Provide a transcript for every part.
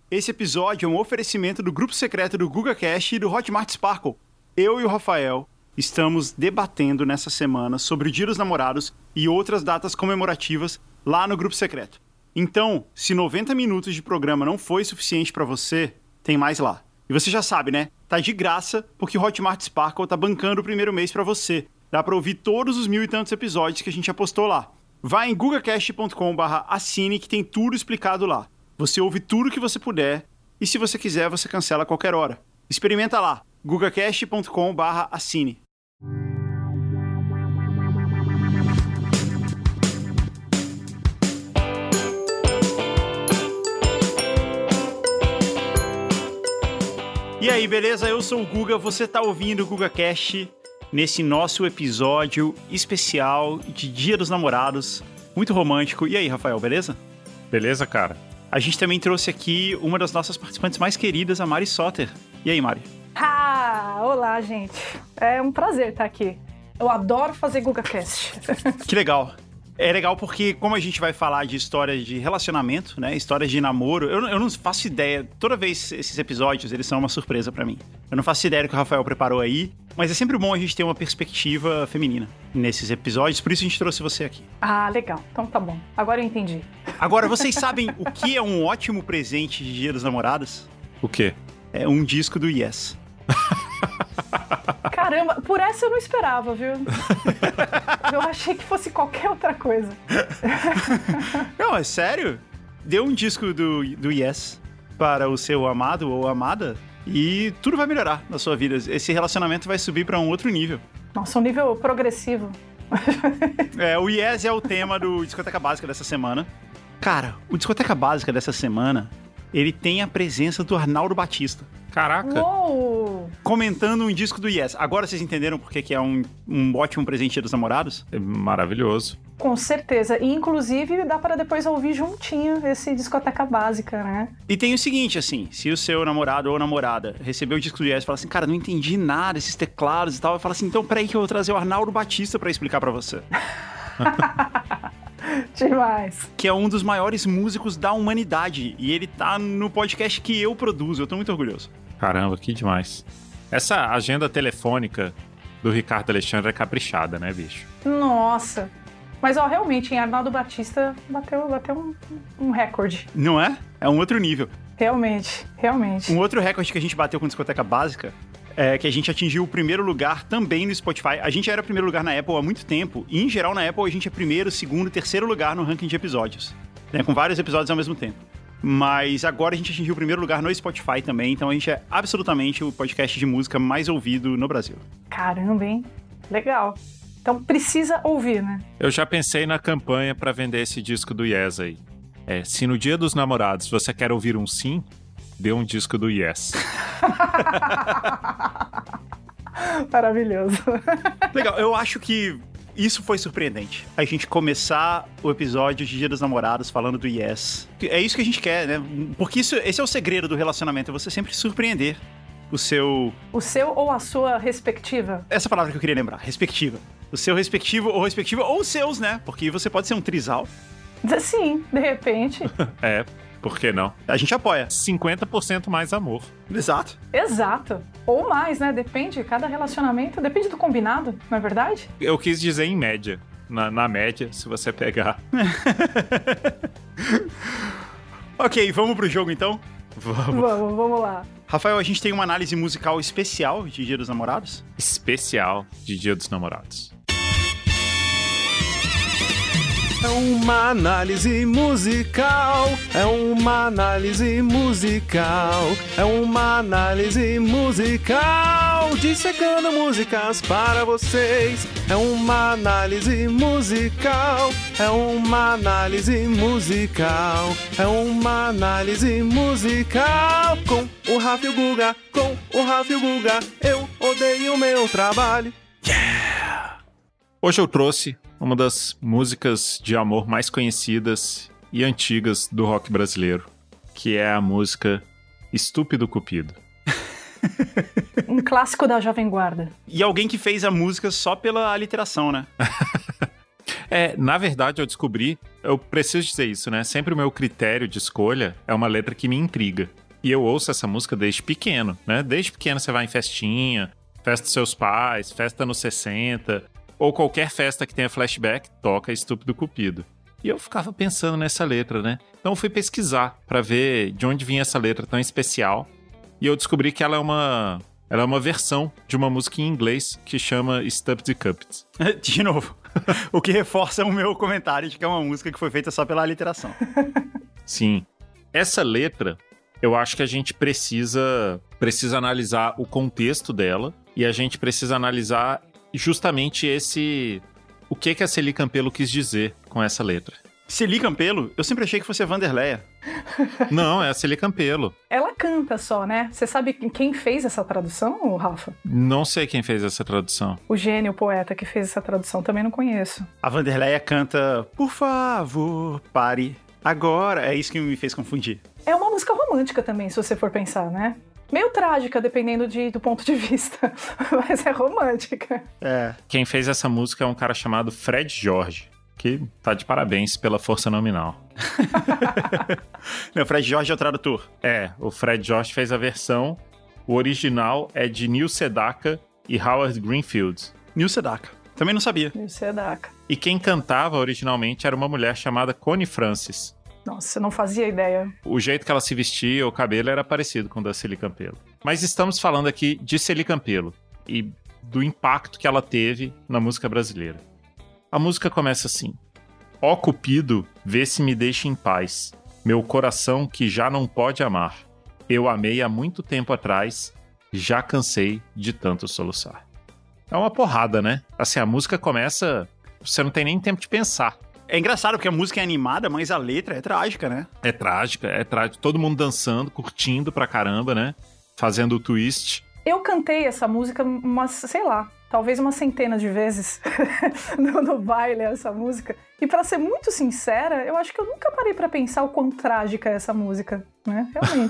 Esse episódio é um oferecimento do grupo secreto do GugaCast e do Hotmart Sparkle. Eu e o Rafael estamos debatendo nessa semana sobre o Dia dos Namorados e outras datas comemorativas lá no grupo secreto. Então, se 90 minutos de programa não foi suficiente pra você, tem mais lá. E você já sabe, né? Tá de graça porque o Hotmart Sparkle tá bancando o primeiro mês pra você. Dá pra ouvir todos os 1000 e tantos episódios que a gente já postou lá. Vai em gugacast.com/assine que tem tudo explicado lá. Você ouve tudo que você puder e se você quiser, você cancela a qualquer hora. Experimenta lá, gugacast.com/assine. E aí, beleza? Eu sou o Guga, você tá ouvindo o GugaCast nesse nosso episódio especial de Dia dos Namorados, muito romântico. E aí, Rafael, beleza? Beleza, cara? A gente também trouxe aqui uma das nossas participantes mais queridas, a Mari Soter. E aí, Mari? Olá, gente. É um prazer estar aqui. Eu adoro fazer GugaCast. Que legal. É legal porque, como a gente vai falar de histórias de relacionamento, né? Histórias de namoro, eu não faço ideia. Toda vez esses episódios, eles são uma surpresa pra mim. Eu não faço ideia do que o Rafael preparou aí, mas é sempre bom a gente ter uma perspectiva feminina nesses episódios, por isso a gente trouxe você aqui. Legal. Então tá bom. Agora eu entendi. Agora, vocês sabem o que é um ótimo presente de Dia dos Namorados? O quê? É um disco do Yes. Caramba, por essa eu não esperava, viu? Eu achei que fosse qualquer outra coisa. Não, é sério? Dê um disco do Yes para o seu amado ou amada e tudo vai melhorar na sua vida. Esse relacionamento vai subir para um outro nível. Nossa, um nível progressivo. O Yes é o tema do Discoteca Básica dessa semana. Cara, o Discoteca Básica dessa semana, ele tem a presença do Arnaldo Batista. Caraca! Uou! Comentando um disco do Yes. Agora vocês entenderam por que é um ótimo presente dos namorados? É maravilhoso. Com certeza. E, inclusive, dá para depois ouvir juntinho esse Discoteca Básica, né? E tem o seguinte, assim, se o seu namorado ou namorada recebeu o disco do Yes e fala assim, cara, não entendi nada, esses teclados e tal, eu falo assim, então peraí que eu vou trazer o Arnaldo Batista pra explicar pra você. Demais. Que é um dos maiores músicos da humanidade. E ele tá no podcast que eu produzo. Eu tô muito orgulhoso. Caramba, que demais. Essa agenda telefônica do Ricardo Alexandre é caprichada, né, bicho? Nossa. Mas, realmente, em Arnaldo Batista bateu um recorde. Não é? É um outro nível. Realmente. Um outro recorde que a gente bateu com Discoteca Básica é que a gente atingiu o primeiro lugar também no Spotify. A gente era primeiro lugar na Apple há muito tempo. E, em geral, na Apple, a gente é primeiro, segundo, terceiro lugar no ranking de episódios. Né? Com vários episódios ao mesmo tempo. Mas agora a gente atingiu o primeiro lugar no Spotify também. Então, a gente é absolutamente o podcast de música mais ouvido no Brasil. Caramba, hein? Legal. Então, precisa ouvir, né? Eu já pensei na campanha pra vender esse disco do Yes aí. Se no Dia dos Namorados você quer ouvir um sim, dê um disco do Yes. Maravilhoso. Legal, eu acho que isso foi surpreendente. A gente começar o episódio de Dia dos Namorados falando do Yes. É isso que a gente quer, né? Porque esse é o segredo do relacionamento, é você sempre surpreender o seu... O seu ou a sua respectiva? Essa palavra que eu queria lembrar, respectiva. O seu respectivo ou respectiva, ou os seus, né? Porque você pode ser um trisal. Sim, de repente. Por que não? A gente apoia. 50% mais amor. Exato. Ou mais, né? Depende, cada relacionamento, depende do combinado, não é verdade? Eu quis dizer em média. Na média, se você pegar. Ok, vamos pro jogo então? Vamos lá. Rafael, a gente tem uma análise musical especial de Dia dos Namorados? Especial de Dia dos Namorados. É uma análise musical, é uma análise musical, é uma análise musical, dissecando músicas para vocês. É uma análise musical, é uma análise musical, é uma análise musical. Com o Rafa e o Guga, com o Rafa e o Guga, eu odeio o meu trabalho. Yeah! Hoje eu trouxe uma das músicas de amor mais conhecidas e antigas do rock brasileiro, que é a música Estúpido Cupido. Um clássico da Jovem Guarda. E alguém que fez a música só pela aliteração, né? Na verdade, eu preciso dizer isso, né? Sempre o meu critério de escolha é uma letra que me intriga. E eu ouço essa música desde pequeno, né? Desde pequeno você vai em festinha, festa dos seus pais, festa nos 60, ou qualquer festa que tenha flashback, toca Estúpido Cupido. E eu ficava pensando nessa letra, né? Então eu fui pesquisar pra ver de onde vinha essa letra tão especial. E eu descobri que ela é uma versão de uma música em inglês que chama Stupid Cupid. De novo, o que reforça o meu comentário de que é uma música que foi feita só pela literação. Sim. Essa letra, eu acho que a gente precisa analisar o contexto dela e a gente precisa analisar justamente o que a Celi Campelo quis dizer com essa letra. Celi Campelo? Eu sempre achei que fosse a Vanderleia. Não, é a Celi Campelo. Ela canta só, né? Você sabe quem fez essa tradução, Rafa? Não sei quem fez essa tradução. O gênio, o poeta que fez essa tradução, também não conheço. A Vanderleia canta, por favor, pare agora. É isso que me fez confundir. É uma música romântica também, se você for pensar, né? Meio trágica, dependendo do ponto de vista. Mas é romântica. É. Quem fez essa música é um cara chamado Fred Jorge, que tá de parabéns pela força nominal. Não, o Fred Jorge é o tradutor. O Fred Jorge fez a versão. O original é de Neil Sedaka e Howard Greenfield. Neil Sedaka. Também não sabia. Neil Sedaka. E quem cantava originalmente era uma mulher chamada Connie Francis. Nossa, eu não fazia ideia. O jeito que ela se vestia, o cabelo, era parecido com o da Celi Campelo. Mas estamos falando aqui de Celi Campelo e do impacto que ela teve na música brasileira. A música começa assim: ó Cupido, vê se me deixa em paz, meu coração que já não pode amar. Eu amei há muito tempo atrás, já cansei de tanto soluçar. É uma porrada, né? Assim, a música começa, você não tem nem tempo de pensar. É engraçado porque a música é animada, mas a letra é trágica, né? É trágica. Todo mundo dançando, curtindo pra caramba, né? Fazendo o twist. Eu cantei essa música talvez umas centenas de vezes no baile, essa música. E pra ser muito sincera, eu acho que eu nunca parei pra pensar o quão trágica é essa música, né? Realmente.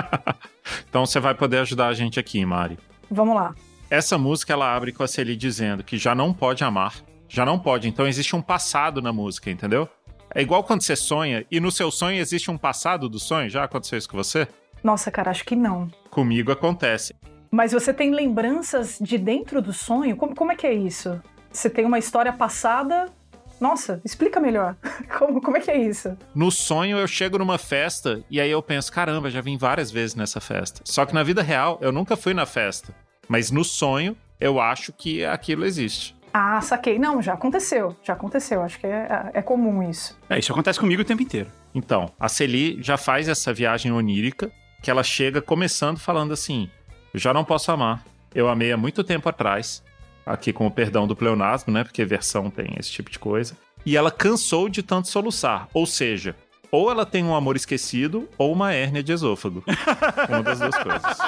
Então você vai poder ajudar a gente aqui, Mari. Vamos lá. Essa música, ela abre com a Celi dizendo que já não pode amar. Já não pode, então existe um passado na música, entendeu? É igual quando você sonha, e no seu sonho existe um passado do sonho. Já aconteceu isso com você? Nossa, cara, acho que não. Comigo acontece. Mas você tem lembranças de dentro do sonho? Como é que é isso? Você tem uma história passada? Nossa, explica melhor. Como é que é isso? No sonho eu chego numa festa, e aí eu penso, caramba, já vim várias vezes nessa festa. Só que na vida real eu nunca fui na festa. Mas no sonho eu acho que aquilo existe. Ah, saquei. Não, já aconteceu. Acho que é comum isso. Isso acontece comigo o tempo inteiro. Então, a Celi já faz essa viagem onírica, que ela chega começando falando assim: eu já não posso amar. Eu amei há muito tempo atrás, aqui com o perdão do pleonasmo, né? Porque versão tem esse tipo de coisa. E ela cansou de tanto soluçar. Ou seja, ou ela tem um amor esquecido, ou uma hérnia de esôfago. Uma das duas coisas.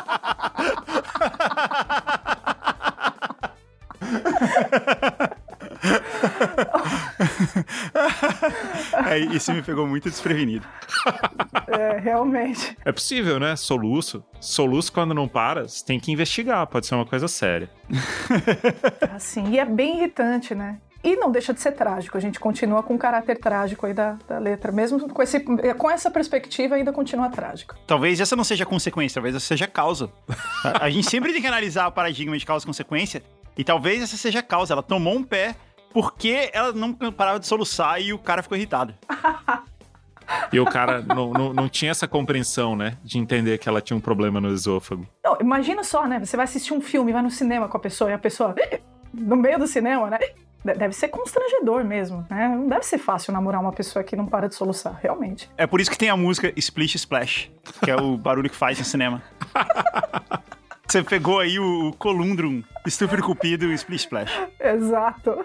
Isso me pegou muito desprevenido. Realmente. É possível, né? Soluço quando não para, você tem que investigar, pode ser uma coisa séria. Assim, e é bem irritante, né? E não deixa de ser trágico, a gente continua com o caráter trágico aí da letra. Mesmo com essa perspectiva, ainda continua trágico. Talvez essa não seja a consequência, talvez essa seja a causa. A gente sempre tem que analisar o paradigma de causa e consequência, e talvez essa seja a causa. Ela tomou um pé porque ela não parava de soluçar e o cara ficou irritado. E o cara não tinha essa compreensão, né? De entender que ela tinha um problema no esôfago. Não, imagina só, né? Você vai assistir um filme, vai no cinema com a pessoa, e a pessoa, no meio do cinema, né? Deve ser constrangedor mesmo, né? Não deve ser fácil namorar uma pessoa que não para de soluçar, realmente. É por isso que tem a música Splish Splash, que é o barulho que faz no cinema. Você pegou aí o Colundrum, Estúpido Cupido e Splish Splash. Exato.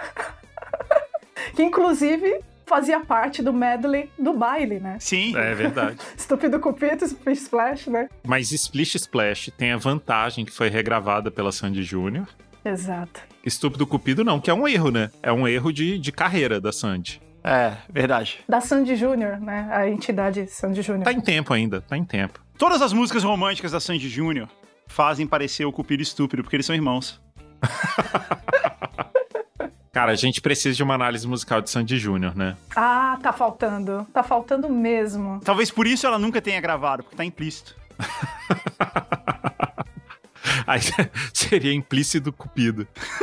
Que inclusive fazia parte do medley do baile, né? Sim. É verdade. Estúpido Cupido, Splish Splash, né? Mas Splish Splash tem a vantagem que foi regravada pela Sandy Júnior. Exato. Estúpido Cupido não, que é um erro, né? É um erro de carreira da Sandy. É, verdade. Da Sandy Júnior, né? A entidade Sandy Júnior. Tá em tempo ainda, tá em tempo. Todas as músicas românticas da Sandy Júnior fazem parecer o Cupido estúpido, porque eles são irmãos. Cara, a gente precisa de uma análise musical de Sandy Júnior, né? Ah, tá faltando. Tá faltando mesmo. Talvez por isso ela nunca tenha gravado, porque tá implícito. Aí seria implícito Cupido.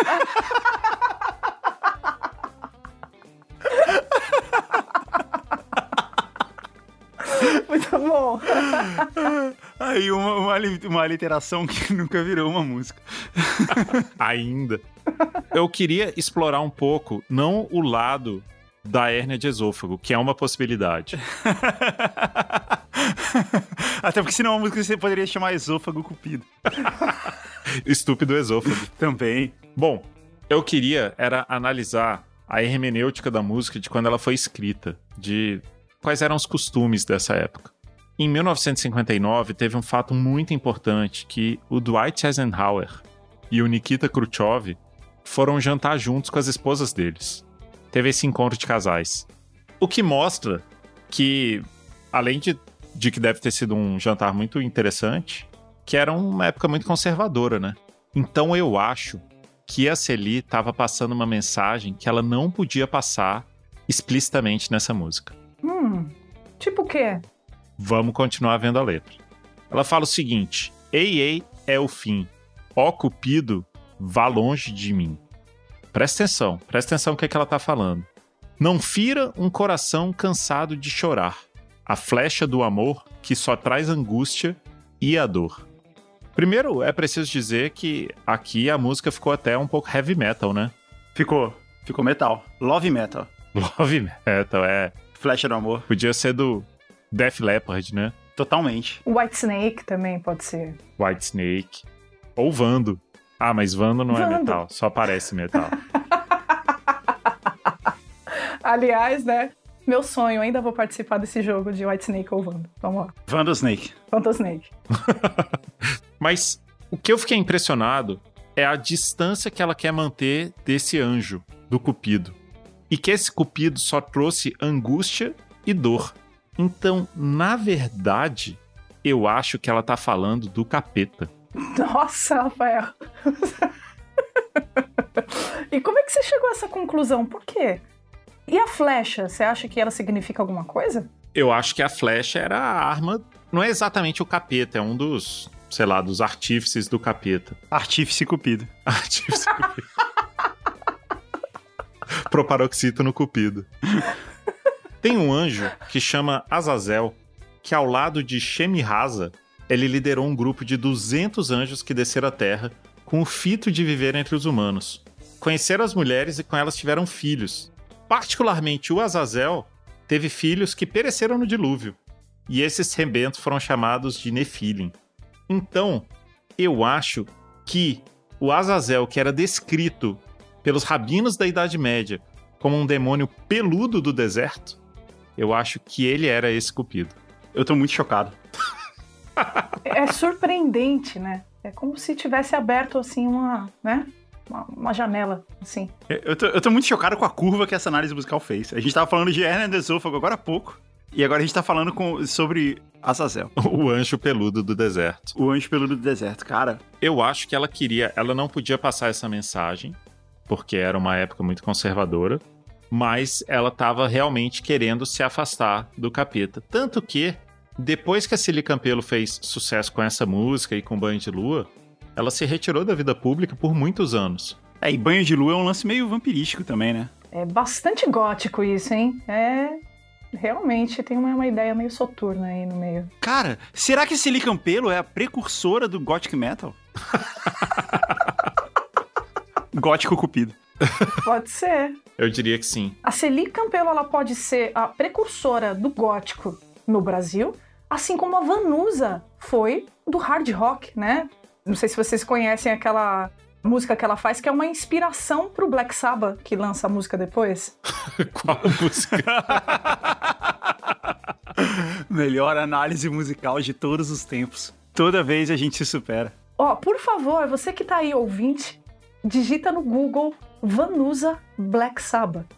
Muito bom. Aí uma aliteração que nunca virou uma música. Ainda. Eu queria explorar um pouco, não o lado da hérnia de esôfago, que é uma possibilidade. Até porque senão a música você poderia chamar Esôfago Cupido. Estúpido esôfago. Também. Bom, eu queria era analisar a hermenêutica da música de quando ela foi escrita, de quais eram os costumes dessa época. Em 1959, teve um fato muito importante que o Dwight Eisenhower e o Nikita Khrushchev foram jantar juntos com as esposas deles. Teve esse encontro de casais. O que mostra que, além de que deve ter sido um jantar muito interessante, que era uma época muito conservadora, né? Então eu acho que a Celie estava passando uma mensagem que ela não podia passar explicitamente nessa música. Tipo o quê? Vamos continuar vendo a letra. Ela fala o seguinte: ei, ei, é o fim. Ó Cupido, vá longe de mim. Presta atenção no que ela tá falando. Não fira um coração cansado de chorar. A flecha do amor que só traz angústia e a dor. Primeiro, é preciso dizer que aqui a música ficou até um pouco heavy metal, né? Ficou metal. Love metal. Love metal, é. Flecha do amor. Podia ser do Def Leppard, né? Totalmente. Whitesnake também pode ser. Whitesnake. Ou Vando. Ah, mas Vando não é metal, só parece metal. Aliás, né? Meu sonho, ainda vou participar desse jogo de Whitesnake ou Vando. Vamos lá. Vandosnake. Vandosnake. Mas o que eu fiquei impressionado é a distância que ela quer manter desse anjo, do Cupido. E que esse Cupido só trouxe angústia e dor. Então, na verdade, eu acho que ela tá falando do capeta. Nossa, Rafael. E como é que você chegou a essa conclusão? Por quê? E a flecha, você acha que ela significa alguma coisa? Eu acho que a flecha era a arma, não é exatamente o capeta, é um dos, sei lá, dos artífices do capeta. Artífice Cupido. Artífice Cupido. Proparoxítono Cupido. Tem um anjo que chama Azazel, que ao lado de Shemiraza, ele liderou um grupo de 200 anjos que desceram à Terra com o fito de viver entre os humanos. Conheceram as mulheres e com elas tiveram filhos. Particularmente o Azazel teve filhos que pereceram no dilúvio. E esses rebentos foram chamados de Nefilim. Então, eu acho que o Azazel, que era descrito pelos rabinos da Idade Média como um demônio peludo do deserto, eu acho que ele era esse Cupido. Eu tô muito chocado. É surpreendente, né? É como se tivesse aberto, assim, uma janela, assim. Eu tô muito chocado com a curva que essa análise musical fez. A gente tava falando de hérnia do esôfago agora há pouco, e agora a gente tá falando sobre Azazel. O anjo peludo do deserto. O anjo peludo do deserto, cara. Eu acho que ela não podia passar essa mensagem, porque era uma época muito conservadora, mas ela tava realmente querendo se afastar do capeta. Tanto que, depois que a Celie Campelo fez sucesso com essa música e com Banho de Lua, ela se retirou da vida pública por muitos anos. E Banho de Lua é um lance meio vampirístico também, né? É bastante gótico isso, hein? Realmente tem uma ideia meio soturna aí no meio. Cara, será que a Celie Campelo é a precursora do Gothic Metal? Gótico Cupido. Pode ser. Eu diria que sim. A Celie Campelo, ela pode ser a precursora do gótico no Brasil, assim como a Vanusa foi do hard rock, né? Não sei se vocês conhecem aquela música que ela faz, que é uma inspiração pro Black Sabbath, que lança a música depois. Qual música? Melhor análise musical de todos os tempos. Toda vez a gente se supera. Por favor, você que tá aí ouvinte, digita no Google Vanusa Black Sabbath.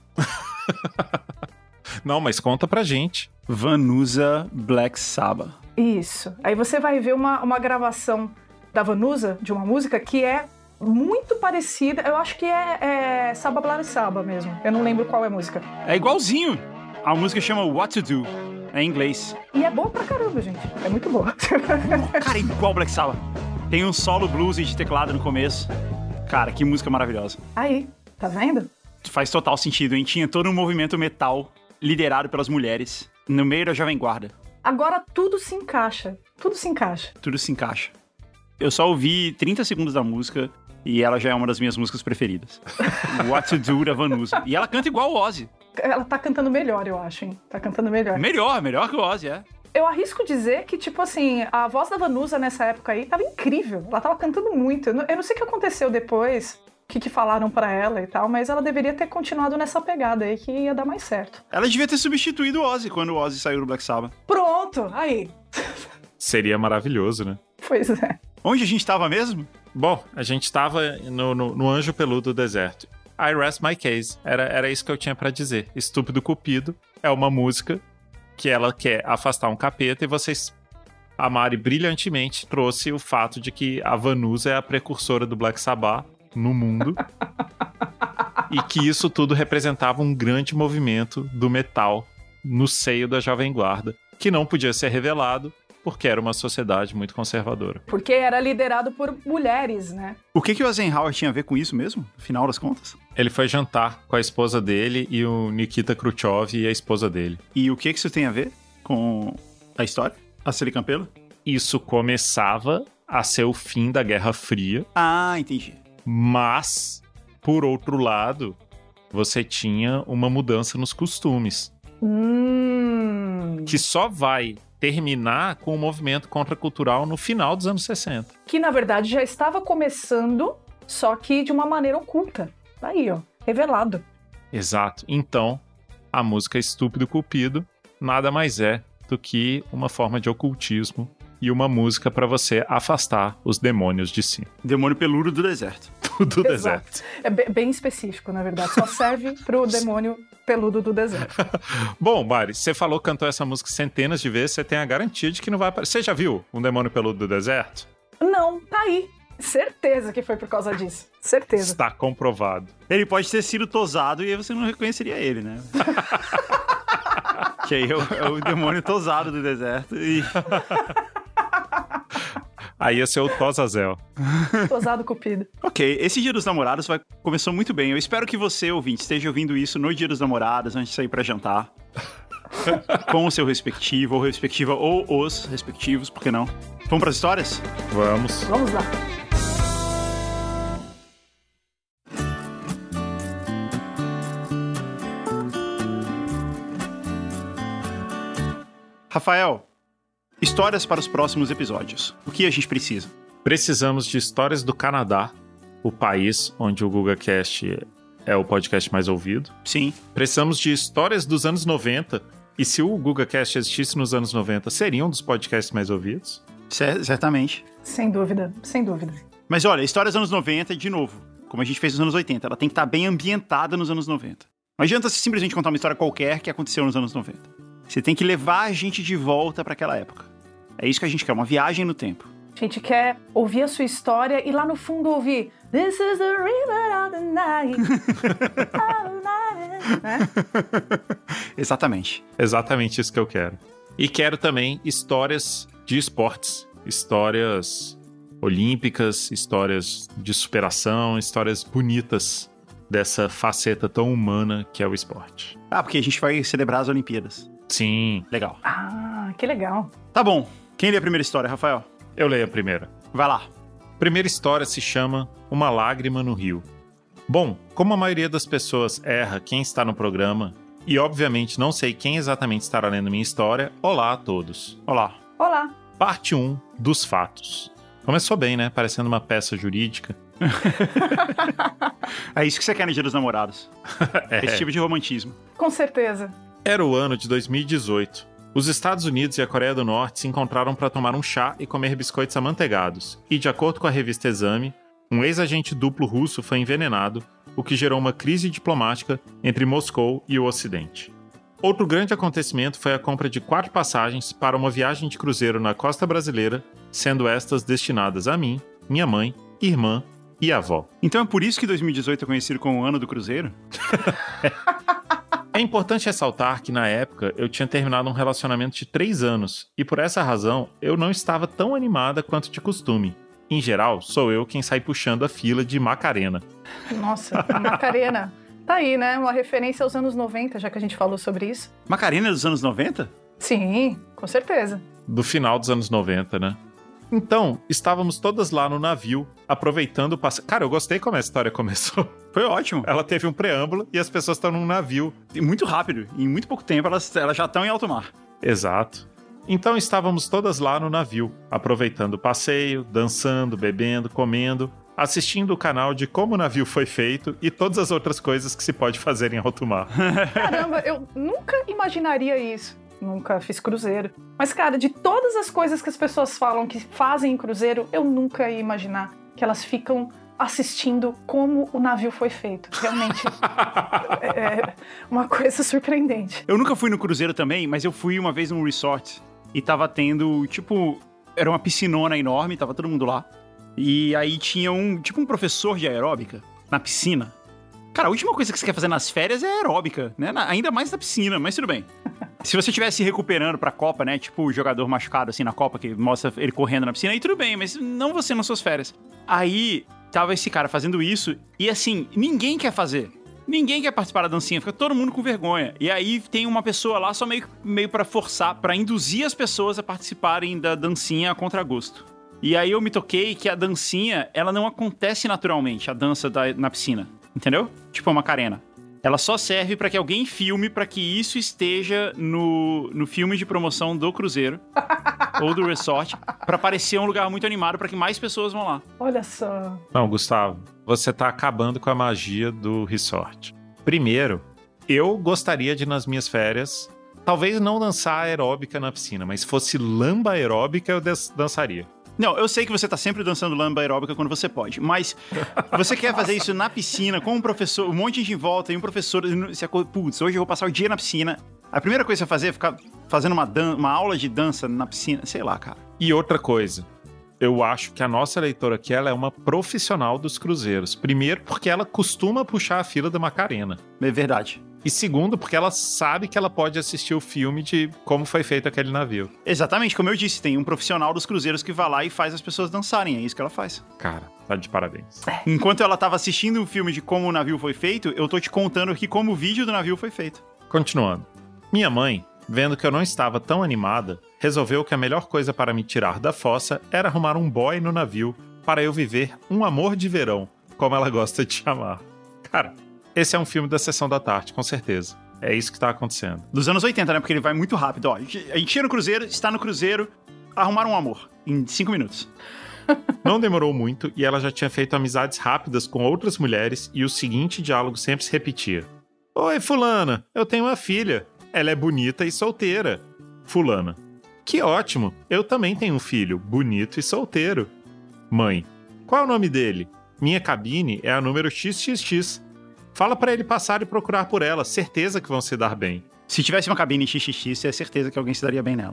Não, mas conta pra gente. Vanusa Black Sabbath. Isso. Aí você vai ver uma gravação da Vanusa, de uma música, que é muito parecida. Eu acho que é Saba Blara Saba mesmo. Eu não lembro qual é a música. É igualzinho. A música chama What to Do. É em inglês. E é boa pra caramba, gente. É muito boa. Cara, é igual Black Sabbath. Tem um solo blues de teclado no começo. Cara, que música maravilhosa. Aí, tá vendo? Faz total sentido, hein? Tinha todo um movimento metal liderado pelas mulheres no meio da Jovem Guarda. Agora tudo se encaixa. Tudo se encaixa. Tudo se encaixa. Eu só ouvi 30 segundos da música e ela já é uma das minhas músicas preferidas. What to Do, da Vanusa. E ela canta igual o Ozzy. Ela tá cantando melhor, eu acho, hein? Tá cantando melhor. Melhor que o Ozzy, é. Eu arrisco dizer que, tipo assim, a voz da Vanusa nessa época aí tava incrível. Ela tava cantando muito. Eu não sei o que aconteceu depois, o que falaram pra ela e tal, mas ela deveria ter continuado nessa pegada aí que ia dar mais certo. Ela devia ter substituído o Ozzy quando o Ozzy saiu do Black Sabbath. Pronto! Aí. Seria maravilhoso, né? Pois é. Onde a gente tava mesmo? Bom, a gente tava no Anjo Peludo do Deserto. I Rest My Case. Era isso que eu tinha pra dizer. Estúpido Cupido é uma música que ela quer afastar um capeta e vocês... A Mari brilhantemente trouxe o fato de que a Vanusa é a precursora do Black Sabbath no mundo e que isso tudo representava um grande movimento do metal no seio da Jovem Guarda, que não podia ser revelado porque era uma sociedade muito conservadora. Porque era liderado por mulheres, né? O que o Eisenhower tinha a ver com isso mesmo, no final das contas? Ele foi jantar com a esposa dele e o Nikita Khrushchev e a esposa dele. E o que isso tem a ver com a história? A Celi Campelo? Isso começava a ser o fim da Guerra Fria. Ah, entendi. Mas, por outro lado, você tinha uma mudança nos costumes. Que só vai terminar com o movimento contracultural no final dos anos 60. Que, na verdade, já estava começando, só que de uma maneira oculta. Tá aí, ó, revelado. Exato. Então, a música Estúpido Cupido nada mais é do que uma forma de ocultismo e uma música para você afastar os demônios de si. Demônio peludo do deserto. Do deserto. É bem específico, na verdade. Só serve pro demônio peludo do deserto. Bom, Mari, você cantou essa música centenas de vezes, você tem a garantia de que não vai aparecer. Você já viu um demônio peludo do deserto? Não, tá aí. Certeza que foi por causa disso. Certeza. Está comprovado. Ele pode ter sido tosado e aí você não reconheceria ele, né? Que aí é o demônio tosado do deserto. E... Aí ia ser o Tosazel. Tosado Cupido. Ok, esse Dia dos Namorados começou muito bem. Eu espero que você, ouvinte, esteja ouvindo isso no Dia dos Namorados, antes de sair pra jantar. Com o seu respectivo, ou respectiva, ou os respectivos, por que não? Vamos pras histórias? Vamos. Vamos lá. Rafael, histórias para os próximos episódios. O que a gente precisa? Precisamos de histórias do Canadá, o país onde o GugaCast é o podcast mais ouvido. Sim. Precisamos de histórias dos anos 90. E se o GugaCast existisse nos anos 90, seria um dos podcasts mais ouvidos? Certamente. Sem dúvida, sem dúvida. Mas olha, histórias dos anos 90, de novo, como a gente fez nos anos 80, ela tem que estar bem ambientada nos anos 90. Não adianta você simplesmente contar uma história qualquer que aconteceu nos anos 90. Você tem que levar a gente de volta para aquela época. É isso que a gente quer, uma viagem no tempo. A gente quer ouvir a sua história e lá no fundo ouvir This is the river of the night. Né? Exatamente. Exatamente isso que eu quero. E quero também histórias de esportes. Histórias olímpicas, histórias de superação, histórias bonitas dessa faceta tão humana que é o esporte. Ah, porque a gente vai celebrar as Olimpíadas. Sim. Legal. Ah, que legal. Tá bom. Quem lê a primeira história, Rafael? Eu leio a primeira. Vai lá. Primeira história se chama Uma Lágrima no Rio. Bom, como a maioria das pessoas erra quem está no programa, e obviamente não sei quem exatamente estará lendo minha história, olá a todos. Olá. Olá. Parte 1 dos fatos. Começou bem, né? Parecendo uma peça jurídica. É isso que você quer no Dia dos Namorados. Esse tipo de romantismo. Com certeza. Era o ano de 2018. Os Estados Unidos e a Coreia do Norte se encontraram para tomar um chá e comer biscoitos amanteigados. E, de acordo com a revista Exame, um ex-agente duplo russo foi envenenado, o que gerou uma crise diplomática entre Moscou e o Ocidente. Outro grande acontecimento foi a compra de 4 passagens para uma viagem de cruzeiro na costa brasileira, sendo estas destinadas a mim, minha mãe, irmã e avó. Então é por isso que 2018 é conhecido como o ano do Cruzeiro? É importante ressaltar que, na época, eu tinha terminado um relacionamento de 3 anos, e por essa razão, eu não estava tão animada quanto de costume. Em geral, sou eu quem sai puxando a fila de Macarena. Nossa, a Macarena. Tá aí, né? Uma referência aos anos 90, já que a gente falou sobre isso. Macarena dos anos 90? Sim, com certeza. Do final dos anos 90, né? Então, estávamos todas lá no navio, aproveitando o passeio. Cara, eu gostei como a história começou. Foi ótimo. Ela teve um preâmbulo e as pessoas estão num navio. E muito rápido. Em muito pouco tempo, elas já estão em alto mar. Exato. Então, estávamos todas lá no navio, aproveitando o passeio, dançando, bebendo, comendo, assistindo o canal de como o navio foi feito e todas as outras coisas que se pode fazer em alto mar. Caramba, eu nunca imaginaria isso. Nunca fiz cruzeiro. Mas, cara, de todas as coisas que as pessoas falam que fazem em cruzeiro, eu nunca ia imaginar que elas ficam assistindo como o navio foi feito. Realmente é uma coisa surpreendente. Eu nunca fui no cruzeiro também, mas eu fui uma vez num resort e tava tendo, tipo, era uma piscinona enorme, tava todo mundo lá. E aí tinha um professor de aeróbica na piscina. Cara, a última coisa que você quer fazer nas férias é aeróbica, né? Ainda mais na piscina, mas tudo bem. Se você estivesse recuperando pra Copa, né? Tipo o jogador machucado assim na Copa, que mostra ele correndo na piscina, aí tudo bem, mas não você nas suas férias. Aí tava esse cara fazendo isso e assim, ninguém quer fazer. Ninguém quer participar da dancinha, fica todo mundo com vergonha. E aí tem uma pessoa lá só meio pra forçar, pra induzir as pessoas a participarem da dancinha a contragosto. E aí eu me toquei que a dancinha, ela não acontece naturalmente, a dança na piscina. Entendeu? Tipo a Macarena. Ela só serve pra que alguém filme pra que isso esteja no filme de promoção do cruzeiro ou do resort, pra parecer um lugar muito animado, pra que mais pessoas vão lá. Olha só. Não, Gustavo, você tá acabando com a magia do resort. Primeiro, eu gostaria de, nas minhas férias, talvez não dançar aeróbica na piscina, mas se fosse lamba aeróbica, eu dançaria. Não, eu sei que você tá sempre dançando lamba aeróbica quando você pode, mas você quer fazer isso na piscina com um professor, um monte de gente em volta e um professor... Putz, hoje eu vou passar o dia na piscina. A primeira coisa que você vai fazer é ficar fazendo uma aula de dança na piscina. Sei lá, cara. E outra coisa, eu acho que a nossa leitora aqui, ela é uma profissional dos cruzeiros. Primeiro, porque ela costuma puxar a fila da Macarena. É verdade. E segundo, porque ela sabe que ela pode assistir o filme de como foi feito aquele navio. Exatamente, como eu disse, tem um profissional dos cruzeiros que vai lá e faz as pessoas dançarem, é isso que ela faz. Cara, tá de parabéns. Enquanto ela tava assistindo um filme de como o navio foi feito, eu tô te contando aqui como o vídeo do navio foi feito. Continuando. Minha mãe, vendo que eu não estava tão animada, resolveu que a melhor coisa para me tirar da fossa era arrumar um boy no navio para eu viver um amor de verão, como ela gosta de chamar. Cara, esse é um filme da Sessão da Tarde, com certeza. É isso que tá acontecendo. Dos anos 80, né? Porque ele vai muito rápido. Ó, a gente ia no cruzeiro, está no cruzeiro, arrumaram um amor em 5 minutos. Não demorou muito e ela já tinha feito amizades rápidas com outras mulheres e o seguinte diálogo sempre se repetia. Oi, fulana, eu tenho uma filha. Ela é bonita e solteira. Fulana. Que ótimo, eu também tenho um filho, bonito e solteiro. Mãe. Qual é o nome dele? Minha cabine é a número XXX. Fala pra ele passar e procurar por ela, certeza que vão se dar bem. Se tivesse uma cabine XXX, é certeza que alguém se daria bem nela.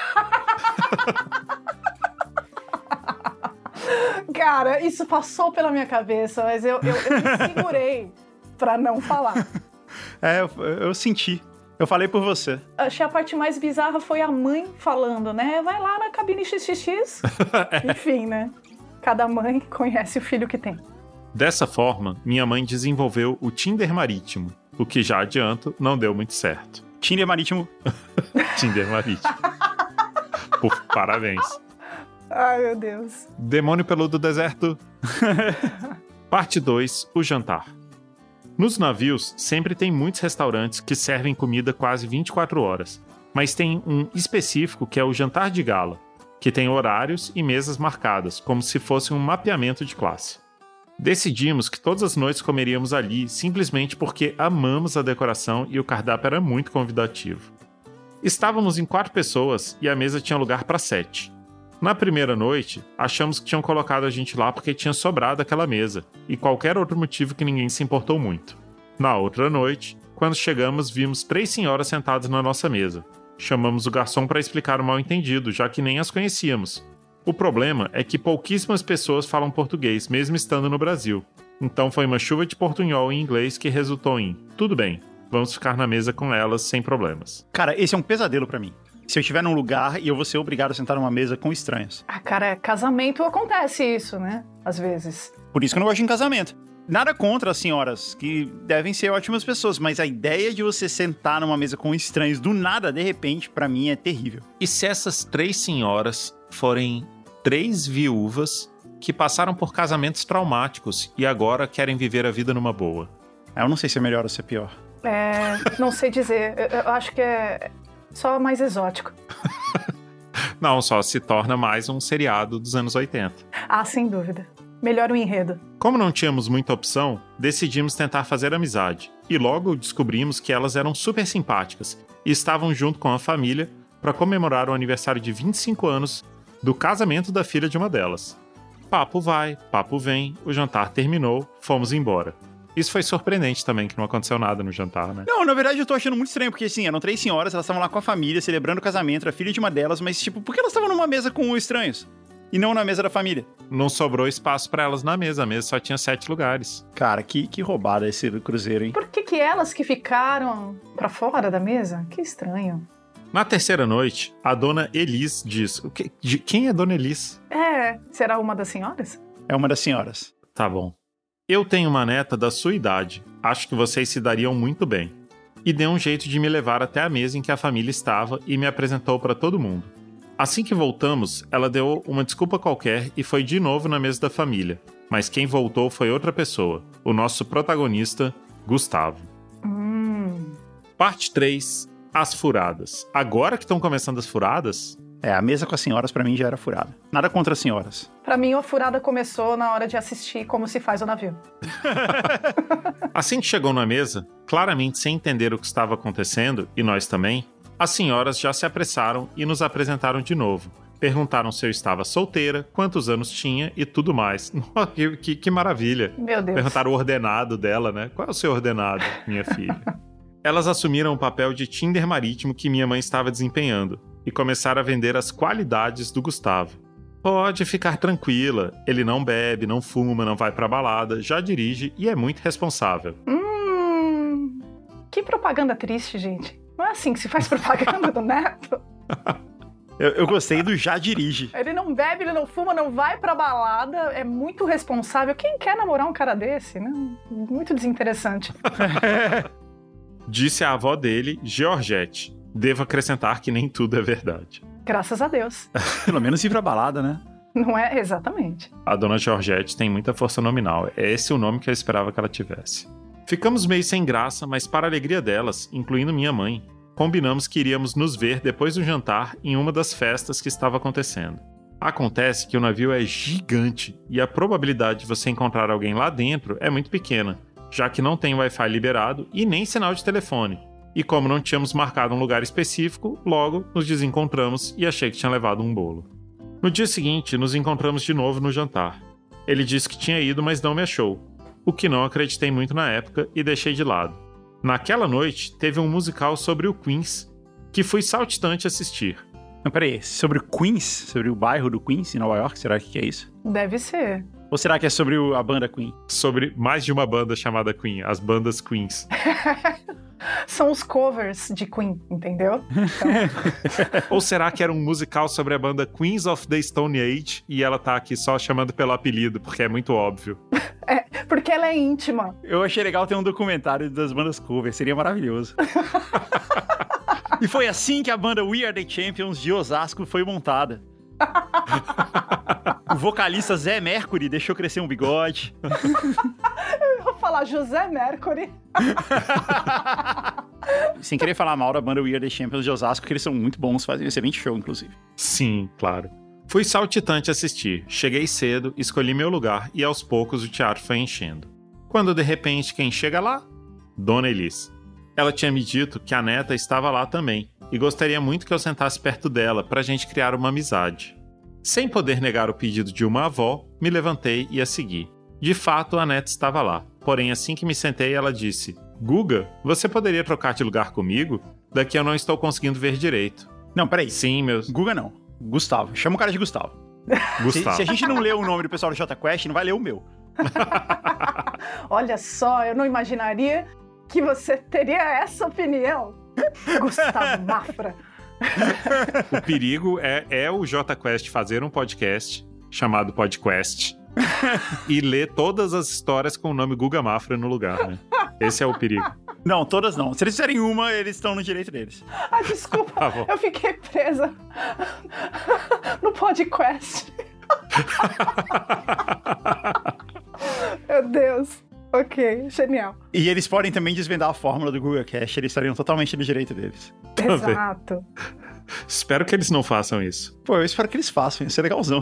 Cara, isso passou pela minha cabeça, mas eu me segurei pra não falar. Eu senti. Eu falei por você. Achei a parte mais bizarra foi a mãe falando, né? Vai lá na cabine XXX. Enfim, né? Cada mãe conhece o filho que tem. Dessa forma, minha mãe desenvolveu o Tinder Marítimo, o que já adianto não deu muito certo. Tinder Marítimo. Tinder Marítimo. Parabéns. Ai, meu Deus. Demônio Peludo do Deserto. Parte 2, o jantar. Nos navios, sempre tem muitos restaurantes que servem comida quase 24 horas, mas tem um específico que é o jantar de gala, que tem horários e mesas marcadas, como se fosse um mapeamento de classe. Decidimos que todas as noites comeríamos ali simplesmente porque amamos a decoração e o cardápio era muito convidativo. Estávamos em 4 pessoas e a mesa tinha lugar para 7. Na primeira noite, achamos que tinham colocado a gente lá porque tinha sobrado aquela mesa e qualquer outro motivo que ninguém se importou muito. Na outra noite, quando chegamos, vimos 3 senhoras sentadas na nossa mesa. Chamamos o garçom para explicar o mal-entendido, já que nem as conhecíamos. O problema é que pouquíssimas pessoas falam português, mesmo estando no Brasil. Então foi uma chuva de portunhol em inglês que resultou em: tudo bem, vamos ficar na mesa com elas sem problemas. Cara, esse é um pesadelo pra mim. Se eu estiver num lugar e eu vou ser obrigado a sentar numa mesa com estranhos. Ah, cara, casamento acontece isso, né? Às vezes. Por isso que eu não gosto de casamento. Nada contra as senhoras, que devem ser ótimas pessoas, mas a ideia de você sentar numa mesa com estranhos do nada, de repente, pra mim é terrível. E se essas 3 senhoras forem 3 viúvas que passaram por casamentos traumáticos e agora querem viver a vida numa boa? Eu não sei se é melhor ou se é pior. Não sei dizer. Eu acho que é só mais exótico. Não, só se torna mais um seriado dos anos 80. Ah, sem dúvida. Melhor o enredo. Como não tínhamos muita opção, decidimos tentar fazer amizade. E logo descobrimos que elas eram super simpáticas e estavam junto com a família para comemorar o aniversário de 25 anos do casamento da filha de uma delas. Papo vai, papo vem, o jantar terminou, fomos embora. Isso foi surpreendente também, que não aconteceu nada no jantar, né? Não, na verdade eu tô achando muito estranho, porque assim, eram 3 senhoras, elas estavam lá com a família, celebrando o casamento, era filha de uma delas, mas tipo, por que elas estavam numa mesa com estranhos? E não na mesa da família? Não sobrou espaço pra elas na mesa, a mesa só tinha 7 lugares. Cara, que roubada esse cruzeiro, hein? Por que elas que ficaram pra fora da mesa? Que estranho. Na terceira noite, a dona Elis diz... Quem é dona Elis? Será uma das senhoras? É uma das senhoras. Tá bom. Eu tenho uma neta da sua idade. Acho que vocês se dariam muito bem. E deu um jeito de me levar até a mesa em que a família estava e me apresentou para todo mundo. Assim que voltamos, ela deu uma desculpa qualquer e foi de novo na mesa da família. Mas quem voltou foi outra pessoa, o nosso protagonista, Gustavo. Parte 3, as furadas. Agora que estão começando as furadas... A mesa com as senhoras pra mim já era furada. Nada contra as senhoras. Pra mim, a furada começou na hora de assistir Como se Faz o Navio. Assim que chegou na mesa, claramente sem entender o que estava acontecendo, e nós também, as senhoras já se apressaram e nos apresentaram de novo. Perguntaram se eu estava solteira, quantos anos tinha e tudo mais. Que maravilha. Meu Deus. Perguntaram o ordenado dela, né? Qual é o seu ordenado, minha filha? Elas assumiram o papel de Tinder marítimo que minha mãe estava desempenhando e começaram a vender as qualidades do Gustavo. Pode ficar tranquila, ele não bebe, não fuma, não vai pra balada, já dirige e é muito responsável. Que propaganda triste, gente. Não é assim que se faz propaganda do neto? Eu gostei do já dirige. Ele não bebe, ele não fuma, não vai pra balada, é muito responsável. Quem quer namorar um cara desse, né? Muito desinteressante. Disse a avó dele, Georgette. Devo acrescentar que nem tudo é verdade. Graças a Deus. Pelo menos ir pra balada, né? Não é? Exatamente. A dona Georgette tem muita força nominal. É esse o nome que eu esperava que ela tivesse. Ficamos meio sem graça, mas para a alegria delas, incluindo minha mãe, combinamos que iríamos nos ver depois do jantar em uma das festas que estava acontecendo. Acontece que o navio é gigante e a probabilidade de você encontrar alguém lá dentro é muito pequena, já que não tem Wi-Fi liberado e nem sinal de telefone. E como não tínhamos marcado um lugar específico, logo nos desencontramos e achei que tinha levado um bolo. No dia seguinte, nos encontramos de novo no jantar. Ele disse que tinha ido, mas não me achou, o que não acreditei muito na época e deixei de lado. Naquela noite, teve um musical sobre o Queens, que fui saltitante assistir. Não, peraí, sobre o Queens? Sobre o bairro do Queens, em Nova York? Será que é isso? Deve ser. Ou será que é sobre a banda Queen? Sobre mais de uma banda chamada Queen, as bandas Queens. São os covers de Queen, entendeu? Então... Ou será que era um musical sobre a banda Queens of the Stone Age e ela tá aqui só chamando pelo apelido, porque é muito óbvio. Porque ela é íntima. Eu achei legal ter um documentário das bandas covers, seria maravilhoso. E foi assim que a banda We Are The Champions de Osasco foi montada. O vocalista Zé Mercury deixou crescer um bigode. Eu vou falar José Mercury. Sem querer falar mal da banda We Are The Champions de Osasco, porque eles são muito bons, fazem um excelente show, inclusive. Sim, claro. Fui saltitante assistir, cheguei cedo, escolhi meu lugar e aos poucos o teatro foi enchendo. Quando de repente quem chega lá? Dona Elis. Ela tinha me dito que a neta estava lá também e gostaria muito que eu sentasse perto dela pra gente criar uma amizade. Sem poder negar o pedido de uma avó, me levantei e a segui. De fato, a neta estava lá, porém assim que me sentei ela disse: Guga, você poderia trocar de lugar comigo? Daqui eu não estou conseguindo ver direito. Não, peraí. Sim, meus... Guga não. Gustavo. Chama o cara de Gustavo. Gustavo. Se a gente não lê o nome do pessoal do Jota Quest, não vai ler o meu. Olha só, eu não imaginaria que você teria essa opinião. Gustavo Mafra. O perigo é o Jota Quest fazer um podcast chamado Podcast e ler todas as histórias com o nome Guga Mafra no lugar, né? Esse é o perigo. Não, todas não. Se eles fizerem uma, eles estão no direito deles. Ah, desculpa, eu fiquei presa no podcast. Meu Deus. Ok, genial. E eles podem também desvendar a fórmula do Google Cache, eles estariam totalmente no direito deles. Exato. Espero que eles não façam isso. Pô, eu espero que eles façam, isso é legalzão.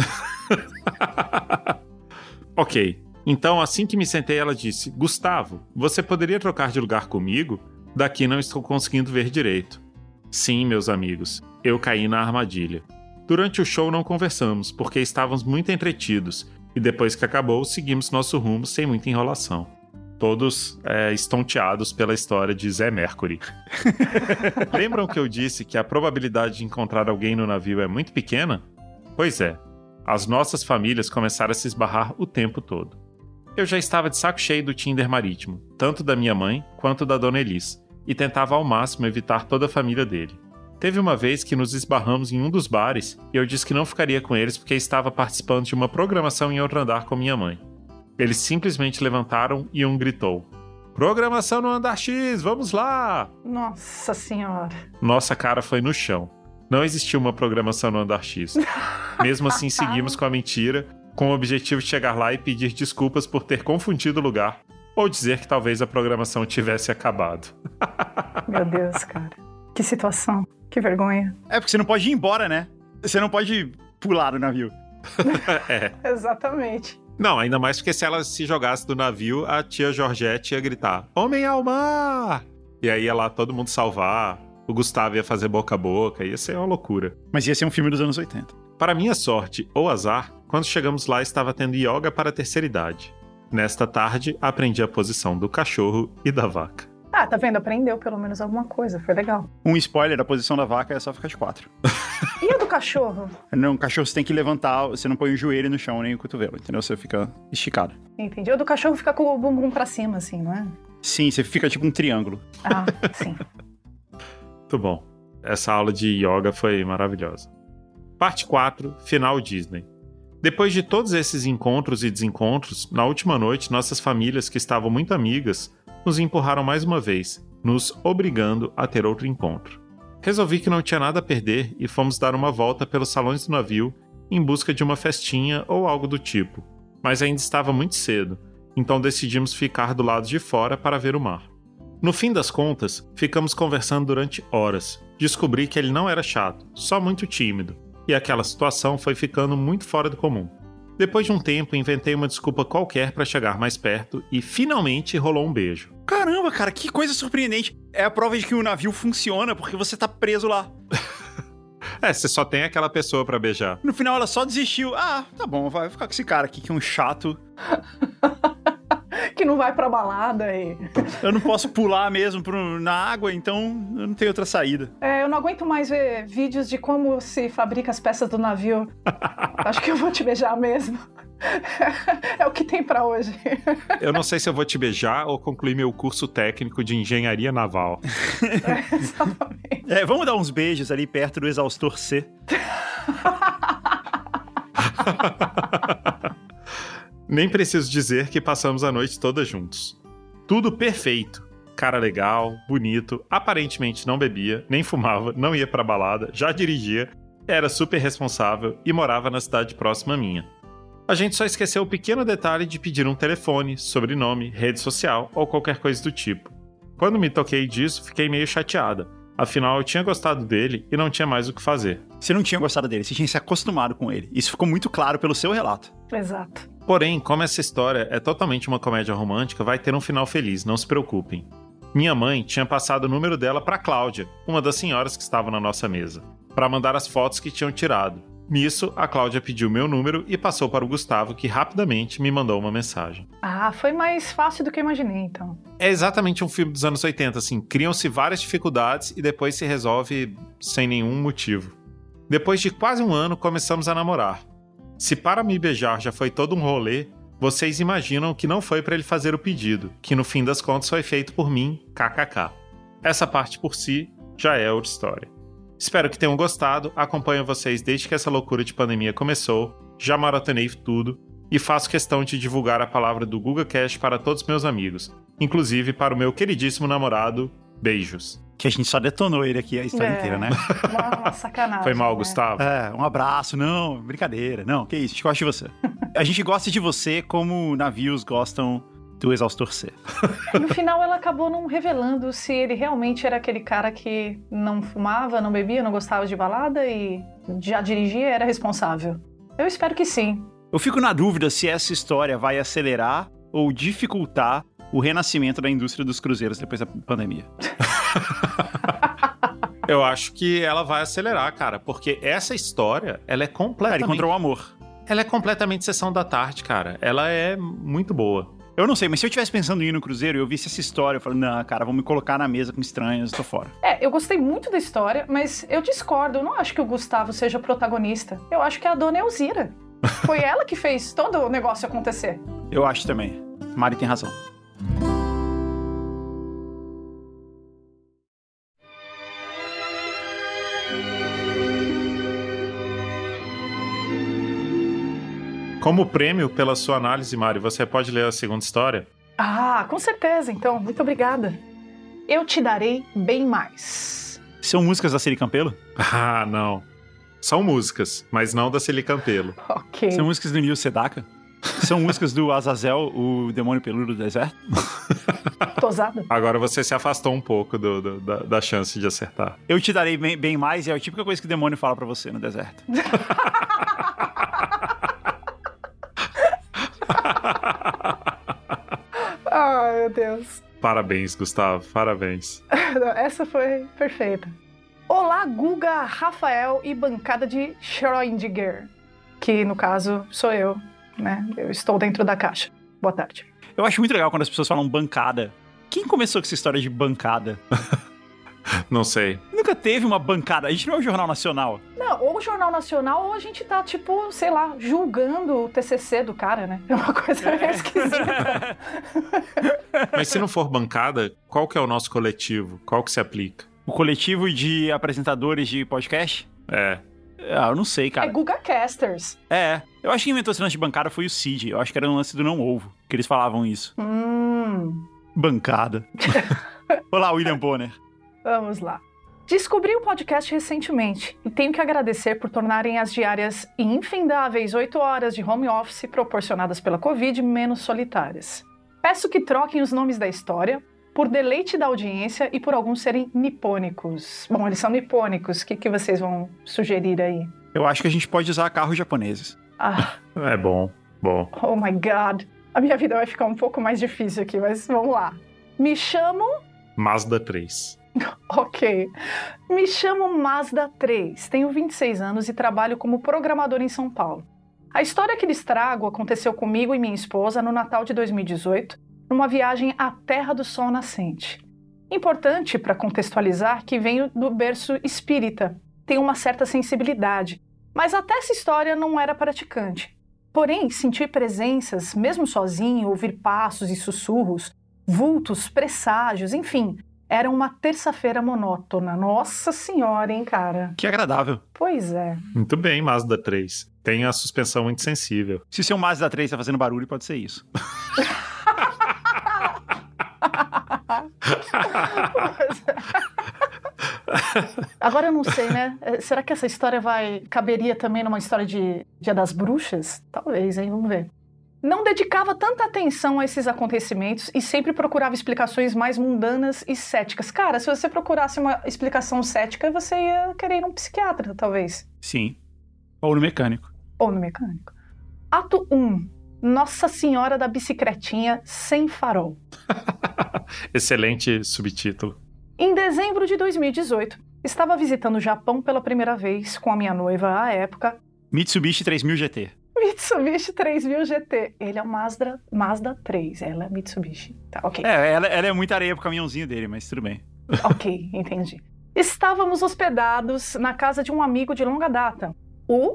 Ok, então assim que me sentei ela disse: Gustavo, você poderia trocar de lugar comigo? Daqui não estou conseguindo ver direito. Sim, meus amigos, eu caí na armadilha. Durante o show não conversamos, porque estávamos muito entretidos, e depois que acabou, seguimos nosso rumo sem muita enrolação. Todos estonteados pela história de Zé Mercury. Lembram que eu disse que a probabilidade de encontrar alguém no navio é muito pequena? Pois é, as nossas famílias começaram a se esbarrar o tempo todo. Eu já estava de saco cheio do Tinder marítimo, tanto da minha mãe quanto da dona Elis, e tentava ao máximo evitar toda a família dele. Teve uma vez que nos esbarramos em um dos bares e eu disse que não ficaria com eles porque estava participando de uma programação em outro andar com minha mãe. Eles simplesmente levantaram e um gritou: Programação no andar X, vamos lá! Nossa senhora. Nossa cara foi no chão. Não existia uma programação no andar X. Mesmo assim, seguimos com a mentira, com o objetivo de chegar lá e pedir desculpas por ter confundido o lugar, ou dizer que talvez a programação tivesse acabado. Meu Deus, cara. Que situação. Que vergonha. É porque você não pode ir embora, né? Você não pode pular do navio. Exatamente. Não, ainda mais porque se ela se jogasse do navio, a tia Georgette ia gritar: Homem ao mar! E aí ia lá todo mundo salvar, o Gustavo ia fazer boca a boca, ia ser uma loucura. Mas ia ser um filme dos anos 80. Para minha sorte ou azar, quando chegamos lá estava tendo yoga para a terceira idade. Nesta tarde, aprendi a posição do cachorro e da vaca. Ah, tá vendo? Aprendeu pelo menos alguma coisa, foi legal. Um spoiler, a posição da vaca é só ficar de 4. E a do cachorro? Não, o cachorro você tem que levantar, você não põe o joelho no chão nem o cotovelo, entendeu? Você fica esticado. Entendi. O do cachorro fica com o bumbum pra cima, assim, não é? Sim, você fica tipo um triângulo. Ah, sim. Muito bom. Essa aula de yoga foi maravilhosa. Parte 4, final Disney. Depois de todos esses encontros e desencontros, na última noite, nossas famílias, que estavam muito amigas, nos empurraram mais uma vez, nos obrigando a ter outro encontro. Resolvi que não tinha nada a perder e fomos dar uma volta pelos salões do navio em busca de uma festinha ou algo do tipo. Mas ainda estava muito cedo, então decidimos ficar do lado de fora para ver o mar. No fim das contas, ficamos conversando durante horas. Descobri que ele não era chato, só muito tímido, e aquela situação foi ficando muito fora do comum. Depois de um tempo, inventei uma desculpa qualquer para chegar mais perto e finalmente rolou um beijo. Caramba, cara, que coisa surpreendente. É a prova de que o navio funciona porque você tá preso lá. Você só tem aquela pessoa pra beijar. No final ela só desistiu. Ah, tá bom, vai ficar com esse cara aqui que é um chato. Que não vai pra balada e... Eu não posso pular mesmo na água, então eu não tenho outra saída. Eu não aguento mais ver vídeos de como se fabrica as peças do navio. Acho que eu vou te beijar mesmo. É o que tem pra hoje. Eu não sei se eu vou te beijar ou concluir meu curso técnico de engenharia naval. Exatamente. Vamos dar uns beijos ali perto do exaustor C. Nem preciso dizer que passamos a noite toda juntos. Tudo perfeito. Cara legal, bonito, aparentemente não bebia, nem fumava, não ia pra balada, já dirigia, era super responsável e morava na cidade próxima à minha. A gente só esqueceu o pequeno detalhe de pedir um telefone, sobrenome, rede social ou qualquer coisa do tipo. Quando me toquei disso, fiquei meio chateada. Afinal, eu tinha gostado dele e não tinha mais o que fazer. Você não tinha gostado dele, você tinha se acostumado com ele. Isso ficou muito claro pelo seu relato. Exato. Porém, como essa história é totalmente uma comédia romântica, vai ter um final feliz, não se preocupem. Minha mãe tinha passado o número dela para Cláudia, uma das senhoras que estava na nossa mesa, para mandar as fotos que tinham tirado. Nisso, a Cláudia pediu meu número e passou para o Gustavo, que rapidamente me mandou uma mensagem. Ah, foi mais fácil do que eu imaginei, então. É exatamente um filme dos anos 80, assim, criam-se várias dificuldades e depois se resolve sem nenhum motivo. Depois de quase um ano, começamos a namorar. Se para me beijar já foi todo um rolê, vocês imaginam que não foi pra ele fazer o pedido, que no fim das contas foi feito por mim, kkk. Essa parte por si já é outra história. Espero que tenham gostado, acompanho vocês desde que essa loucura de pandemia começou, já maratonei tudo e faço questão de divulgar a palavra do GugaCast para todos meus amigos, inclusive para o meu queridíssimo namorado, beijos. Que a gente só detonou ele aqui a história inteira, né? Uma sacanagem. Foi mal, né? Gustavo? Um abraço, não, brincadeira, não, que isso, a gente gosta de você. A gente gosta de você como navios gostam do Exaustor C. No final, ela acabou não revelando se ele realmente era aquele cara que não fumava, não bebia, não gostava de balada e já dirigia e era responsável. Eu espero que sim. Eu fico na dúvida se essa história vai acelerar ou dificultar o renascimento da indústria dos cruzeiros depois da pandemia. Eu acho que ela vai acelerar, cara, porque essa história, ela é completamente... Ele encontrou o amor. Ela é completamente sessão da tarde, cara. Ela é muito boa. Eu não sei, mas se eu estivesse pensando em ir no cruzeiro e eu visse essa história, eu falei, não, cara, vão me colocar na mesa com estranhos, eu tô fora. Eu gostei muito da história, mas eu discordo. Eu não acho que o Gustavo seja protagonista. Eu acho que é a dona Elzira. Foi ela que fez todo o negócio acontecer. Eu acho também. Mari tem razão. Como prêmio pela sua análise, Mari, você pode ler a segunda história? Ah, com certeza, então. Muito obrigada. Eu te darei bem mais. São músicas da Celi Campelo? Ah, não. São músicas, mas não da Celi Campelo. Ok. São músicas do Nil Sedaka? São músicas do Azazel, o demônio peludo do deserto? Tosada. Agora você se afastou um pouco da chance de acertar. Eu te darei bem mais, é a típica coisa que o demônio fala pra você no deserto. Ai, meu Deus. Parabéns, Gustavo, parabéns. Essa foi perfeita. Olá, Guga, Rafael e bancada de Schrödinger, que no caso sou eu, né? Eu estou dentro da caixa. Boa tarde. Eu acho muito legal quando as pessoas falam bancada. Quem começou com essa história de bancada? Não sei. Nunca teve uma bancada. A gente não é o Jornal Nacional. Não, ou o Jornal Nacional, ou a gente tá, tipo, sei lá, julgando o TCC do cara, né? É uma coisa meio esquisita. Mas se não for bancada, qual que é o nosso coletivo? Qual que se aplica? O coletivo de apresentadores de podcast? Eu não sei, cara. É GugaCasters. Eu acho que inventou esse lance de bancada foi o Cid. Eu acho que era um lance do não ovo, que eles falavam isso. Bancada. Olá, William Bonner. Vamos lá. Descobri o podcast recentemente e tenho que agradecer por tornarem as diárias infindáveis 8 horas de home office proporcionadas pela Covid menos solitárias. Peço que troquem os nomes da história por deleite da audiência e por alguns serem nipônicos. Bom, eles são nipônicos. O que vocês vão sugerir aí? Eu acho que a gente pode usar carros japoneses. É bom. Oh my God. A minha vida vai ficar um pouco mais difícil aqui, mas vamos lá. Me chamo... Mazda 3. Ok. Me chamo Mazda 3, tenho 26 anos e trabalho como programador em São Paulo. A história que lhes trago aconteceu comigo e minha esposa no Natal de 2018, numa viagem à Terra do Sol Nascente. Importante para contextualizar que venho do berço espírita, tenho uma certa sensibilidade, mas até essa história não era praticante. Porém, sentir presenças, mesmo sozinho, ouvir passos e sussurros, vultos, presságios, enfim... Era uma terça-feira monótona. Nossa senhora, hein, cara? Que agradável. Pois é. Muito bem, Mazda 3. Tem a suspensão muito sensível. Se o seu Mazda 3 tá fazendo barulho, pode ser isso. Agora eu não sei, né? Será que essa história caberia também numa história de Dia das Bruxas? Talvez, hein? Vamos ver. Não dedicava tanta atenção a esses acontecimentos e sempre procurava explicações mais mundanas e céticas. Cara, se você procurasse uma explicação cética, você ia querer ir num psiquiatra, talvez. Sim. Ou no mecânico. Ato 1. Nossa Senhora da Bicicletinha Sem Farol. Excelente subtítulo. Em dezembro de 2018, estava visitando o Japão pela primeira vez com a minha noiva à época. Mitsubishi 3000 GT. Mitsubishi 3000 GT. Ele é o Mazda 3, ela é Mitsubishi. Tá, ok. Ela é muita areia pro caminhãozinho dele, mas tudo bem. Ok, entendi. Estávamos hospedados na casa de um amigo de longa data, o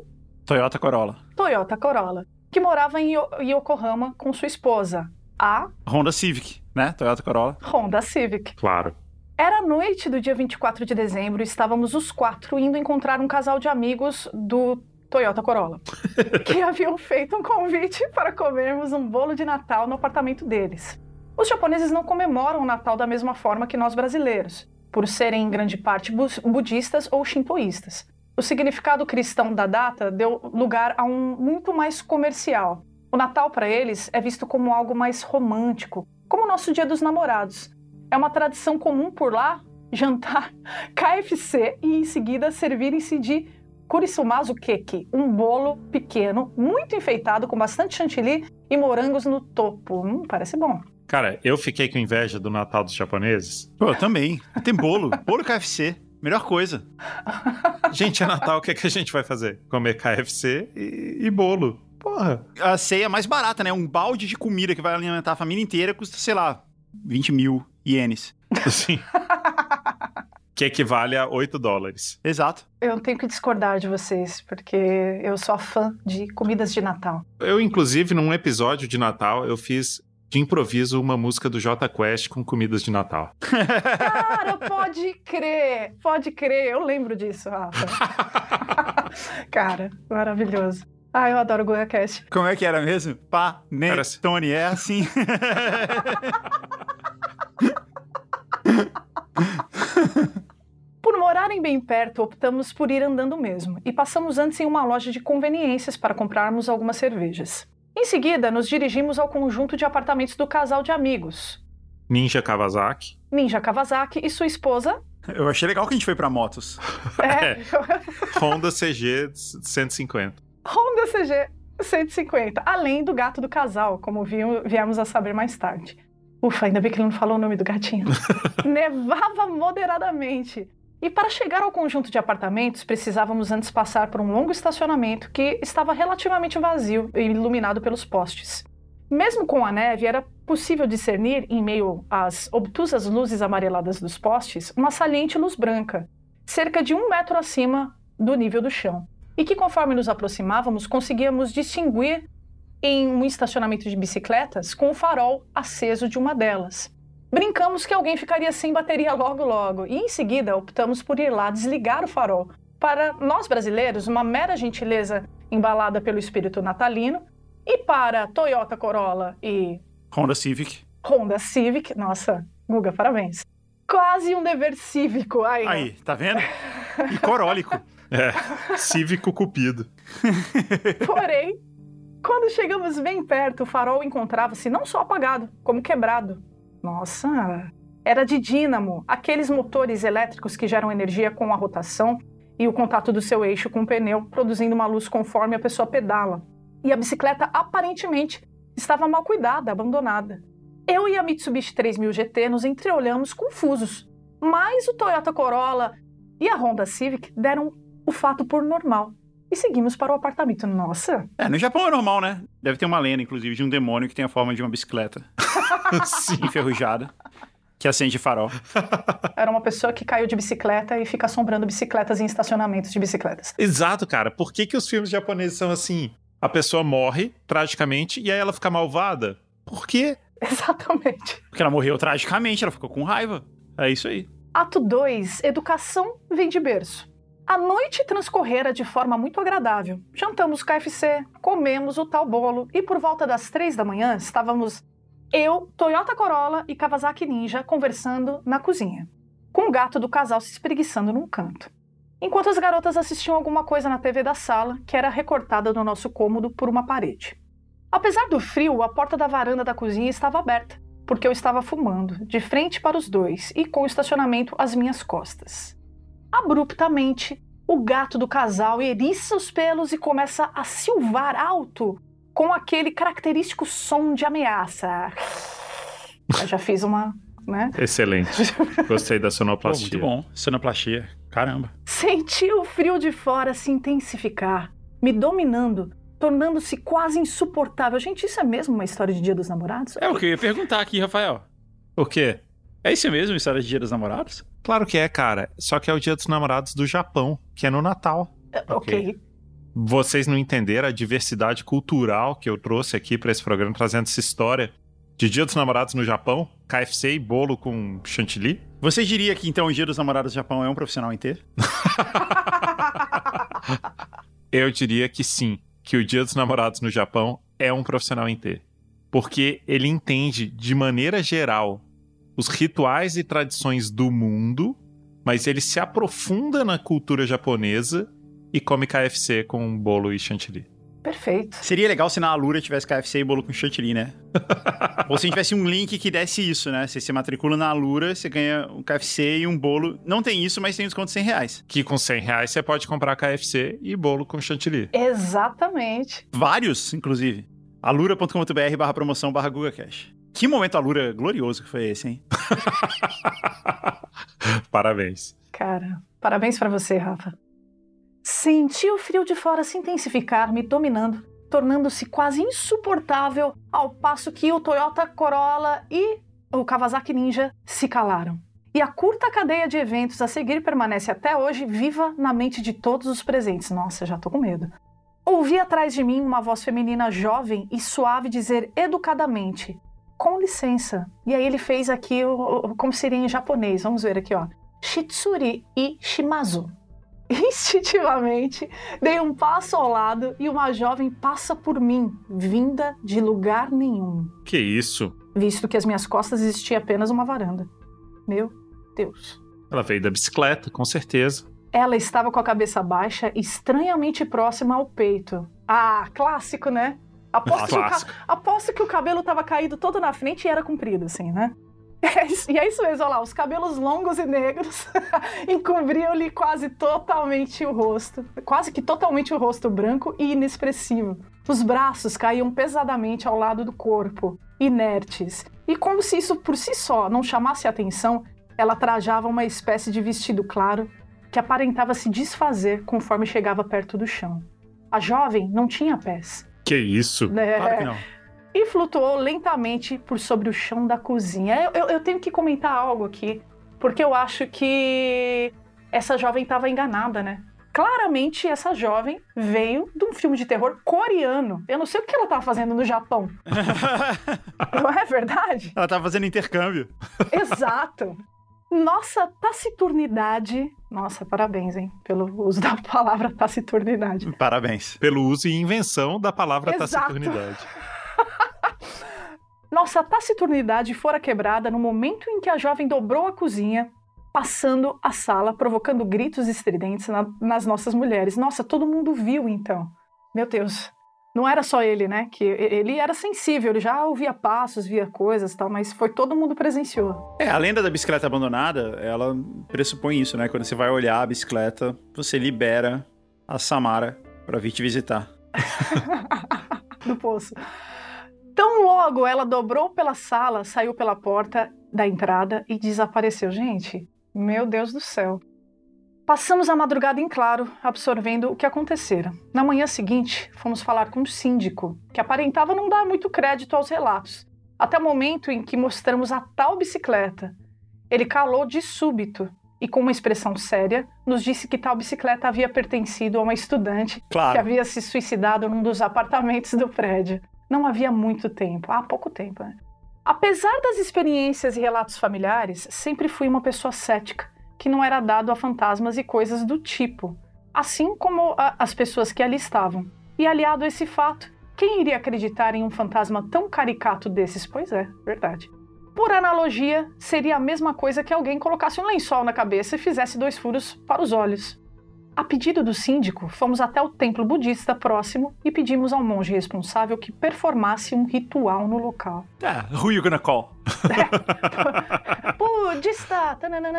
Toyota Corolla. Toyota Corolla, que morava em Yokohama com sua esposa, a Honda Civic, né? Toyota Corolla. Honda Civic. Claro. Era a noite do dia 24 de dezembro e estávamos os 4 indo encontrar um casal de amigos do Toyota Corolla, que haviam feito um convite para comermos um bolo de Natal no apartamento deles. Os japoneses não comemoram o Natal da mesma forma que nós brasileiros, por serem em grande parte budistas ou shintoístas. O significado cristão da data deu lugar a um muito mais comercial. O Natal para eles é visto como algo mais romântico, como o nosso Dia dos Namorados. É uma tradição comum por lá jantar KFC e em seguida servirem-se de kurisumazu keki, um bolo pequeno, muito enfeitado, com bastante chantilly e morangos no topo. Parece bom. Cara, eu fiquei com inveja do Natal dos japoneses. Pô, eu também. Tem bolo. Bolo KFC. Melhor coisa. Gente, é Natal, o que a gente vai fazer? Comer KFC e bolo. Porra. A ceia é mais barata, né? Um balde de comida que vai alimentar a família inteira custa, sei lá, 20 mil ienes. Sim. Que equivale a $8. Exato. Eu tenho que discordar de vocês, porque eu sou fã de comidas de Natal. Eu, inclusive, num episódio de Natal, eu fiz de improviso uma música do Jota Quest com comidas de Natal. Cara, pode crer. Eu lembro disso, Rafa. Cara, maravilhoso. Eu adoro o GugaCast. Como é que era mesmo? Panetone, é assim. Por morarem bem perto, optamos por ir andando mesmo e passamos antes em uma loja de conveniências para comprarmos algumas cervejas. Em seguida, nos dirigimos ao conjunto de apartamentos do casal de amigos. Ninja Kawasaki E sua esposa. Eu achei legal que a gente foi pra motos. Honda CG 150. Honda CG 150, além do gato do casal, como viemos a saber mais tarde. Ufa, ainda bem que ele não falou o nome do gatinho. Nevava moderadamente. E para chegar ao conjunto de apartamentos, precisávamos antes passar por um longo estacionamento que estava relativamente vazio e iluminado pelos postes. Mesmo com a neve, era possível discernir, em meio às obtusas luzes amareladas dos postes, uma saliente luz branca, cerca de 1 metro acima do nível do chão, e que, conforme nos aproximávamos, conseguíamos distinguir em um estacionamento de bicicletas com o farol aceso de uma delas. Brincamos que alguém ficaria sem bateria logo, e em seguida optamos por ir lá desligar o farol. Para nós brasileiros, uma mera gentileza embalada pelo espírito natalino, e para Toyota Corolla e Honda Civic, nossa, Guga, parabéns. Quase um dever cívico. Aí, tá vendo? E corólico. Cívico cupido. Porém, quando chegamos bem perto, o farol encontrava-se não só apagado, como quebrado. Nossa, era de dínamo, aqueles motores elétricos que geram energia com a rotação e o contato do seu eixo com o pneu, produzindo uma luz conforme a pessoa pedala. E a bicicleta, aparentemente, estava mal cuidada, abandonada. Eu e a Mitsubishi 3000 GT nos entreolhamos confusos, mas o Toyota Corolla e a Honda Civic deram o fato por normal e seguimos para o apartamento. Nossa! No Japão é normal, né? Deve ter uma lenda, inclusive, de um demônio que tem a forma de uma bicicleta. Sim. Enferrujada, que acende farol. Era uma pessoa que caiu de bicicleta e fica assombrando bicicletas em estacionamentos de bicicletas. Exato, cara. Por que os filmes japoneses são assim? A pessoa morre, tragicamente, e aí ela fica malvada? Por quê? Exatamente. Porque ela morreu tragicamente, ela ficou com raiva. É isso aí. Ato 2. Educação vem de berço. A noite transcorrera de forma muito agradável. Jantamos KFC, comemos o tal bolo e por volta das 3 da manhã estávamos eu, Toyota Corolla e Kawasaki Ninja conversando na cozinha, com o gato do casal se espreguiçando num canto. Enquanto as garotas assistiam alguma coisa na TV da sala, que era recortada no nosso cômodo por uma parede. Apesar do frio, a porta da varanda da cozinha estava aberta, porque eu estava fumando, de frente para os dois e com o estacionamento às minhas costas. Abruptamente, o gato do casal eriça os pelos e começa a silvar alto, com aquele característico som de ameaça. Eu já fiz uma, né? Excelente. Gostei da sonoplastia. Muito bom. Sonoplastia. Caramba. Senti o frio de fora se intensificar, me dominando, tornando-se quase insuportável. Gente, isso é mesmo uma história de Dia dos Namorados? É o que eu ia perguntar aqui, Rafael. O quê? É isso mesmo, história de Dia dos Namorados? Claro que é, cara. Só que é o Dia dos Namorados do Japão, que é no Natal. Ok. vocês não entenderam a diversidade cultural que eu trouxe aqui para esse programa, trazendo essa história de Dia dos Namorados no Japão, KFC e bolo com chantilly? Você diria que então o Dia dos Namorados no Japão é um profissional em T? Eu diria que sim, que o Dia dos Namorados no Japão é um profissional em T. Porque ele entende, de maneira geral, os rituais e tradições do mundo, mas ele se aprofunda na cultura japonesa e come KFC com bolo e chantilly. Perfeito. Seria legal se na Alura tivesse KFC e bolo com chantilly, né? Ou se tivesse um link que desse isso, né? Você se matricula na Alura, você ganha um KFC e um bolo. Não tem isso, mas tem desconto de R$100. Que com R$100 você pode comprar KFC e bolo com chantilly. Exatamente. Vários, inclusive. alura.com.br/promoção/GugaCash. Que momento Alura glorioso que foi esse, hein? Parabéns. Cara, parabéns pra você, Rafa. Senti o frio de fora se intensificar, me dominando, tornando-se quase insuportável, ao passo que o Toyota Corolla e o Kawasaki Ninja se calaram. E a curta cadeia de eventos a seguir permanece até hoje viva na mente de todos os presentes. Nossa, já tô com medo. Ouvi atrás de mim uma voz feminina jovem e suave dizer educadamente: com licença. E aí ele fez aqui como seria em japonês. Vamos ver aqui, ó. Shitsuri e Shimazu. Instintivamente, dei um passo ao lado e uma jovem passa por mim, vinda de lugar nenhum. Que isso? Visto que às minhas costas existia apenas uma varanda. Meu Deus. Ela veio da bicicleta, com certeza. Ela estava com a cabeça baixa, estranhamente próxima ao peito. Ah, clássico, né? Aposto que o cabelo estava caído todo na frente e era comprido, assim, né? E é isso mesmo, olha lá, os cabelos longos e negros encobriam-lhe quase que totalmente o rosto branco e inexpressivo. Os braços caíam pesadamente ao lado do corpo, inertes, e como se isso por si só não chamasse atenção, ela trajava uma espécie de vestido claro que aparentava se desfazer conforme chegava perto do chão. A jovem não tinha pés. Que isso? Claro que não. E flutuou lentamente por sobre o chão da cozinha. Eu tenho que comentar algo aqui, porque eu acho que essa jovem estava enganada, né? Claramente, essa jovem veio de um filme de terror coreano. Eu não sei o que ela estava fazendo no Japão. Não é verdade? Ela estava fazendo intercâmbio. Exato. Nossa taciturnidade... Nossa, parabéns, hein? Pelo uso da palavra taciturnidade. Parabéns. Pelo uso e invenção da palavra Exato. taciturnidade. Nossa taciturnidade fora quebrada no momento em que a jovem dobrou a cozinha, passando a sala, provocando gritos estridentes nas nossas mulheres. Nossa, todo mundo viu, então. Meu Deus. Não era só ele, né? Que ele era sensível, ele já ouvia passos, via coisas e tal, mas foi todo mundo presenciou. A lenda da bicicleta abandonada, ela pressupõe isso, né? Quando você vai olhar a bicicleta, você libera a Samara pra vir te visitar. Do poço. Tão logo ela dobrou pela sala, saiu pela porta da entrada e desapareceu. Gente, meu Deus do céu. Passamos a madrugada em claro, absorvendo o que acontecera. Na manhã seguinte, fomos falar com o síndico, que aparentava não dar muito crédito aos relatos, até o momento em que mostramos a tal bicicleta. Ele calou de súbito e, com uma expressão séria, nos disse que tal bicicleta havia pertencido a uma estudante que havia se suicidado num dos apartamentos do prédio. Não havia muito tempo, há pouco tempo, né? Apesar das experiências e relatos familiares, sempre fui uma pessoa cética, que não era dado a fantasmas e coisas do tipo, assim como as pessoas que ali estavam. E aliado a esse fato, quem iria acreditar em um fantasma tão caricato desses? Pois é, verdade. Por analogia, seria a mesma coisa que alguém colocasse um lençol na cabeça e fizesse 2 furos para os olhos. A pedido do síndico, fomos até o templo budista próximo e pedimos ao monge responsável que performasse um ritual no local. Who you gonna call? Budista!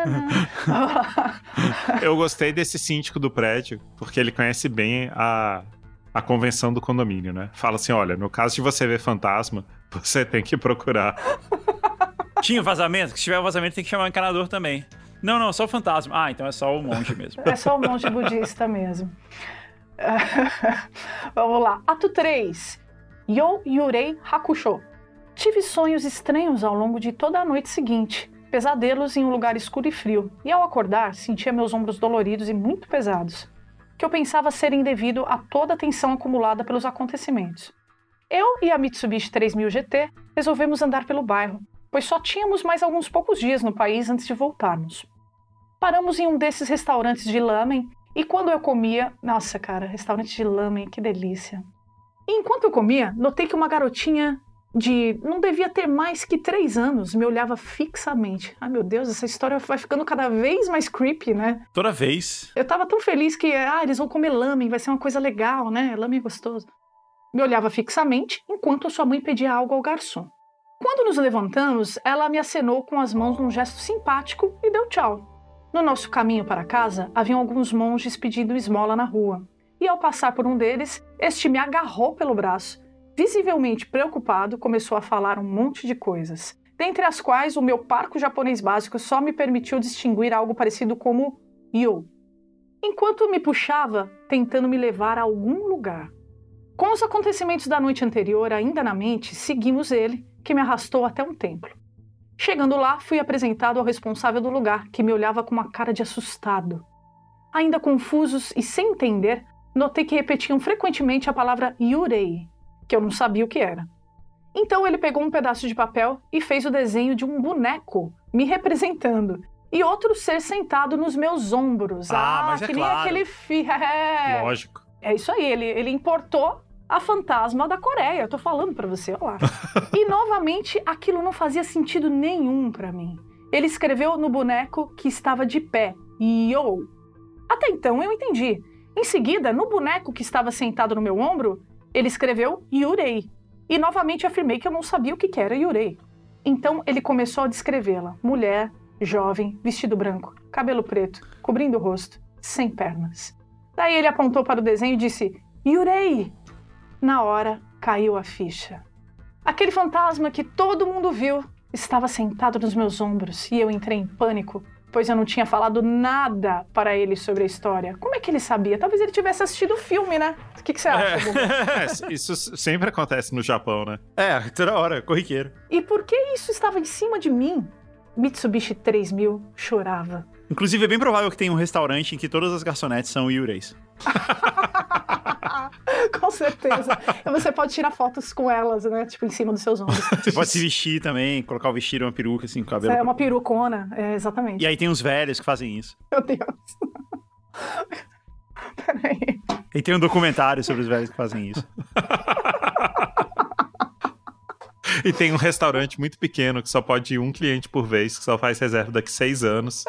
Eu gostei desse síndico do prédio, porque ele conhece bem a convenção do condomínio, né? Fala assim, olha, no caso de você ver fantasma, você tem que procurar. Tinha vazamento? Se tiver vazamento tem que chamar o encanador também. Não, só o fantasma. Ah, então é só o monge mesmo. É só o monge budista mesmo. Vamos lá. Ato 3. Yo Yurei Hakusho. Tive sonhos estranhos ao longo de toda a noite seguinte. Pesadelos em um lugar escuro e frio. E ao acordar, sentia meus ombros doloridos e muito pesados. que eu pensava serem devido a toda a tensão acumulada pelos acontecimentos. Eu e a Mitsubishi 3000 GT resolvemos andar pelo bairro, pois só tínhamos mais alguns poucos dias no país antes de voltarmos. Paramos em um desses restaurantes de lamen e quando eu comia... Nossa, cara, restaurante de lamen, que delícia. E enquanto eu comia, notei que uma garotinha não devia ter mais que 3 anos me olhava fixamente. Ai, meu Deus, essa história vai ficando cada vez mais creepy, né? Toda vez. Eu tava tão feliz que, eles vão comer lamen, vai ser uma coisa legal, né? Lamen é gostoso. Me olhava fixamente enquanto a sua mãe pedia algo ao garçom. Quando nos levantamos, ela me acenou com as mãos num gesto simpático e deu tchau. No nosso caminho para casa, haviam alguns monges pedindo esmola na rua. E ao passar por um deles, este me agarrou pelo braço. Visivelmente preocupado, começou a falar um monte de coisas, dentre as quais o meu parco japonês básico só me permitiu distinguir algo parecido como yo, enquanto me puxava, tentando me levar a algum lugar. Com os acontecimentos da noite anterior ainda na mente, seguimos ele, que me arrastou até um templo. Chegando lá, fui apresentado ao responsável do lugar, que me olhava com uma cara de assustado. Ainda confusos e sem entender, notei que repetiam frequentemente a palavra Yurei, que eu não sabia o que era. Então ele pegou um pedaço de papel e fez o desenho de um boneco me representando e outro ser sentado nos meus ombros. Mas é que claro. nem aquele Lógico. É isso aí, ele importou a fantasma da Coreia, eu tô falando pra você, olha lá. E novamente aquilo não fazia sentido nenhum pra mim. Ele escreveu no boneco que estava de pé, Yo. Até então eu entendi. Em seguida, no boneco que estava sentado no meu ombro, ele escreveu Yurei. E novamente afirmei que eu não sabia o que era Yurei. Então ele começou a descrevê-la. Mulher, jovem, vestido branco, cabelo preto, cobrindo o rosto, sem pernas. Daí ele apontou para o desenho e disse, Yurei! Na hora, caiu a ficha. Aquele fantasma que todo mundo viu estava sentado nos meus ombros e eu entrei em pânico, pois eu não tinha falado nada para ele sobre a história. Como é que ele sabia? Talvez ele tivesse assistido o filme, né? O que você acha? Isso sempre acontece no Japão, né? Toda hora, corriqueiro. E por que isso estava em cima de mim? Mitsubishi 3000 chorava. Inclusive, é bem provável que tenha um restaurante em que todas as garçonetes são Yureis. Com certeza. E você pode tirar fotos com elas, né? Tipo, em cima dos seus ombros. Você pode se vestir também, colocar o vestido, uma peruca, assim, com o cabelo. É uma perucona, exatamente. E aí tem uns velhos que fazem isso. Meu Deus. Peraí. E tem um documentário sobre os velhos que fazem isso. E tem um restaurante muito pequeno que só pode ir um cliente por vez, que só faz reserva daqui 6 anos.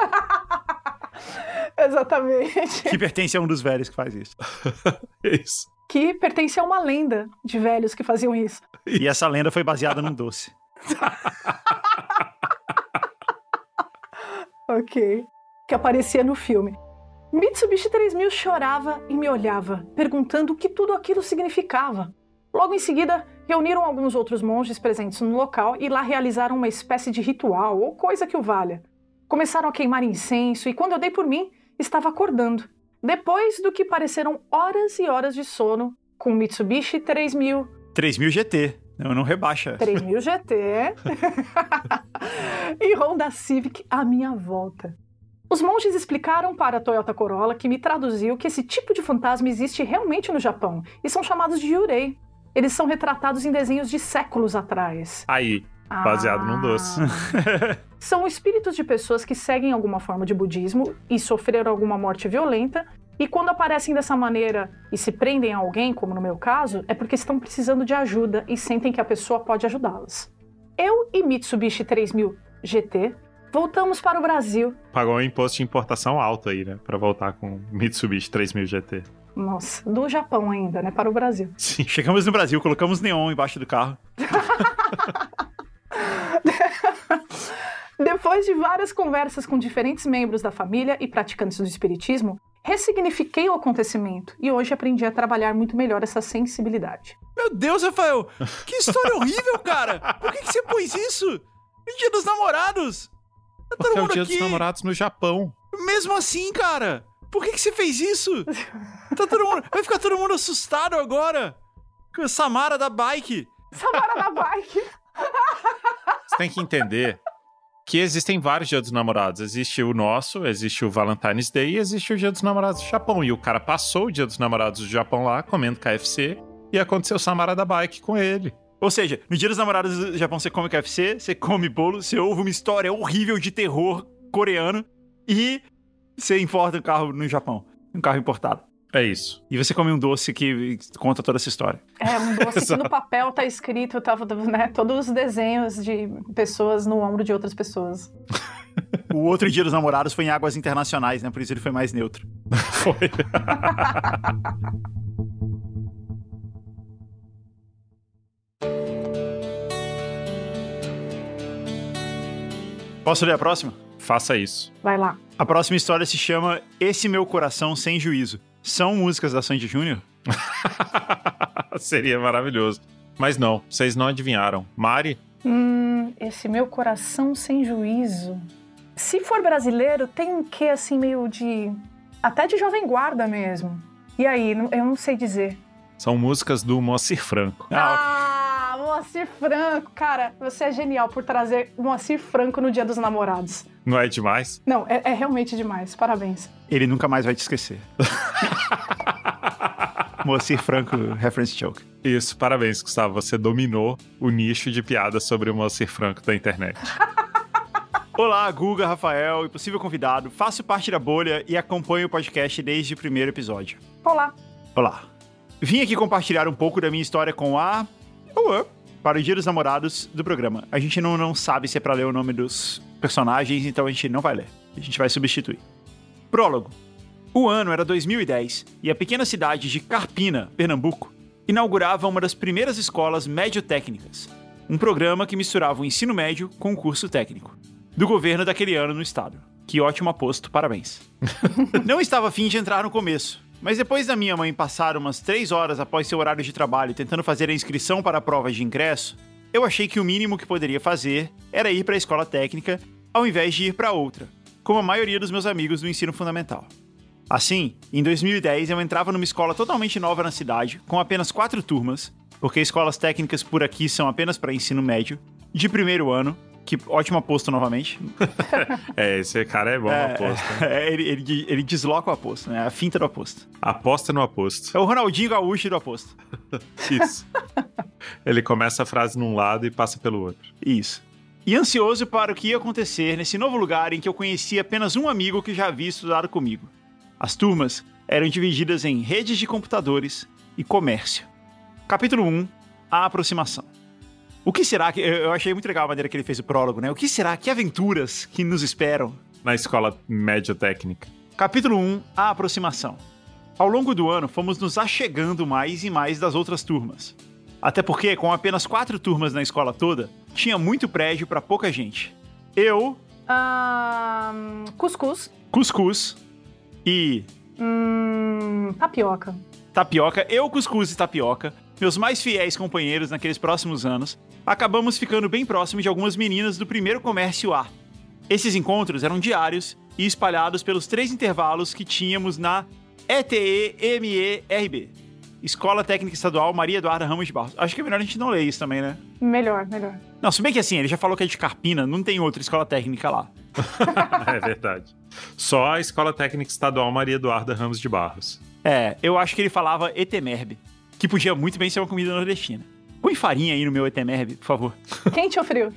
Exatamente. Que pertence a um dos velhos que faz isso. Isso. Que pertence a uma lenda de velhos que faziam isso. E essa lenda foi baseada num doce. Ok. Que aparecia no filme. Mitsubishi 3000 chorava e me olhava, perguntando o que tudo aquilo significava. Logo em seguida, reuniram alguns outros monges presentes no local e lá realizaram uma espécie de ritual ou coisa que o valha. Começaram a queimar incenso e quando eu dei por mim, estava acordando. Depois do que pareceram horas e horas de sono, com Mitsubishi 3000. 3000 GT, não rebaixa. 3000 GT. E Honda Civic à minha volta. Os monges explicaram para a Toyota Corolla, que me traduziu, que esse tipo de fantasma existe realmente no Japão e são chamados de Yurei. Eles são retratados em desenhos de séculos atrás. Aí, baseado num doce. São espíritos de pessoas que seguem alguma forma de budismo e sofreram alguma morte violenta, e quando aparecem dessa maneira e se prendem a alguém, como no meu caso, é porque estão precisando de ajuda e sentem que a pessoa pode ajudá-las. Eu e Mitsubishi 3000 GT voltamos para o Brasil. Pagou um imposto de importação alto aí, né? Pra voltar com Mitsubishi 3000 GT. Nossa, do Japão ainda, né? Para o Brasil. Sim, chegamos no Brasil, colocamos neon embaixo do carro. Depois de várias conversas com diferentes membros da família e praticantes do espiritismo, ressignifiquei o acontecimento e hoje aprendi a trabalhar muito melhor essa sensibilidade. Meu Deus, Rafael! Que história horrível, cara! Por que você pôs isso? No Dia dos Namorados! Tá Porque todo é o mundo Dia aqui. dos Namorados no Japão. Mesmo assim, cara! Por que você fez isso? Tá todo mundo... Vai ficar todo mundo assustado agora! Com a Samara da bike! Samara da bike! Você tem que entender que existem vários Dia dos Namorados. Existe o nosso, existe o Valentine's Day e existe o Dia dos Namorados do Japão. E o cara passou o Dia dos Namorados do Japão lá, comendo KFC, e aconteceu o Samara da Bike com ele. Ou seja, no Dia dos Namorados do Japão você come KFC, você come bolo, você ouve uma história horrível de terror coreano e você importa um carro no Japão, um carro importado. É isso. E você come um doce que conta toda essa história. É, um doce que no papel tá escrito, né, todos os desenhos de pessoas no ombro de outras pessoas. O outro Dia dos Namorados foi em águas internacionais, né? Por isso ele foi mais neutro. Foi. Posso ler a próxima? Faça isso. Vai lá. A próxima história se chama Esse Meu Coração Sem Juízo. São músicas da Sandy Júnior? Seria maravilhoso. Mas não, vocês não adivinharam. Mari? Esse Meu Coração Sem Juízo. Se for brasileiro, tem um quê assim meio de... até de Jovem Guarda mesmo. E aí, eu não sei dizer. São músicas do Moacir Franco. Moacir Franco. Cara, você é genial por trazer Moacir Franco no Dia dos Namorados. Não é demais? Não, é realmente demais. Parabéns. Ele nunca mais vai te esquecer. Moacir Franco, reference joke. Isso, parabéns, Gustavo. Você dominou o nicho de piadas sobre o Moacir Franco da internet. Olá, Guga, Rafael e possível convidado. Faço parte da bolha e acompanho o podcast desde o primeiro episódio. Olá. Olá. Vim aqui compartilhar um pouco da minha história com a... para o Dia dos Namorados do programa. A gente não sabe se é pra ler o nome dos personagens, então a gente não vai ler. A gente vai substituir. Prólogo. O ano era 2010 e a pequena cidade de Carpina, Pernambuco, inaugurava uma das primeiras escolas médio-técnicas, um programa que misturava o ensino médio com o curso técnico, do governo daquele ano no estado. Que ótimo aposto, parabéns. Não estava afim de entrar no começo, mas depois da minha mãe passar umas 3 horas após seu horário de trabalho tentando fazer a inscrição para a prova de ingresso, eu achei que o mínimo que poderia fazer era ir para a escola técnica ao invés de ir para outra, como a maioria dos meus amigos do ensino fundamental. Assim, em 2010 eu entrava numa escola totalmente nova na cidade, com apenas 4 turmas, porque escolas técnicas por aqui são apenas para ensino médio, de primeiro ano, que ótimo aposto novamente. Esse cara é bom aposto. Ele desloca o aposto, né? A finta do aposto. Aposta no aposto. É o Ronaldinho Gaúcho do aposto. Isso. Ele começa a frase num lado e passa pelo outro. Isso. E ansioso para o que ia acontecer nesse novo lugar em que eu conheci apenas um amigo que já havia estudado comigo. As turmas eram divididas em redes de computadores e comércio. Capítulo 1. A aproximação. O que será que... Eu achei muito legal a maneira que ele fez o prólogo, né? O que será? Que aventuras que nos esperam? Na escola médio-técnica. Capítulo 1. A aproximação. Ao longo do ano, fomos nos achegando mais e mais das outras turmas. Até porque, com apenas 4 turmas na escola toda, tinha muito prédio para pouca gente. Eu... Cuscuz. E... Tapioca. Tapioca. Eu, Cuscuz e Tapioca, meus mais fiéis companheiros naqueles próximos anos, acabamos ficando bem próximos de algumas meninas do primeiro comércio A. Esses encontros eram diários e espalhados pelos 3 intervalos que tínhamos na ETE-MERB, Escola Técnica Estadual Maria Eduarda Ramos de Barros. Acho que é melhor a gente não ler isso também, né? Melhor. Não, se bem que assim, ele já falou que é de Carpina, não tem outra escola técnica lá. É verdade. Só a Escola Técnica Estadual Maria Eduarda Ramos de Barros. Eu acho que ele falava ETEMERB, que podia muito bem ser uma comida nordestina. Põe farinha aí no meu ETEMERB, por favor. Quente ou frio?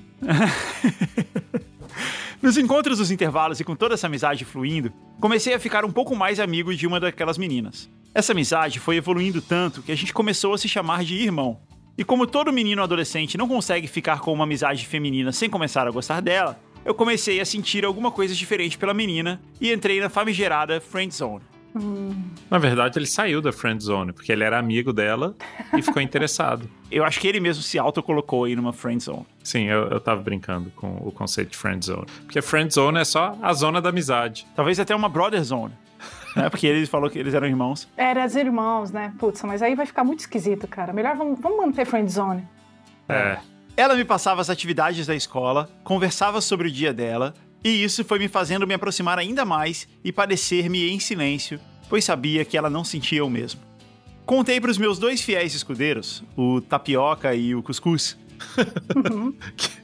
Nos encontros dos intervalos e com toda essa amizade fluindo, comecei a ficar um pouco mais amigo de uma daquelas meninas. Essa amizade foi evoluindo tanto que a gente começou a se chamar de irmão. E como todo menino adolescente não consegue ficar com uma amizade feminina sem começar a gostar dela, eu comecei a sentir alguma coisa diferente pela menina e entrei na famigerada friendzone. Na verdade, ele saiu da friendzone, porque ele era amigo dela e ficou interessado. Eu acho que ele mesmo se autocolocou aí numa friendzone. Sim, eu tava brincando com o conceito de friendzone. Porque friendzone é só a zona da amizade. Talvez até uma brotherzone. Né? Porque ele falou que eles eram irmãos. Eram irmãos, né? Putz, mas aí vai ficar muito esquisito, cara. Melhor vamos manter friendzone. Ela me passava as atividades da escola, conversava sobre o dia dela, e isso foi me fazendo me aproximar ainda mais e padecer-me em silêncio, pois sabia que ela não sentia o mesmo. Contei para os meus 2 fiéis escudeiros, o Tapioca e o Cuscuz.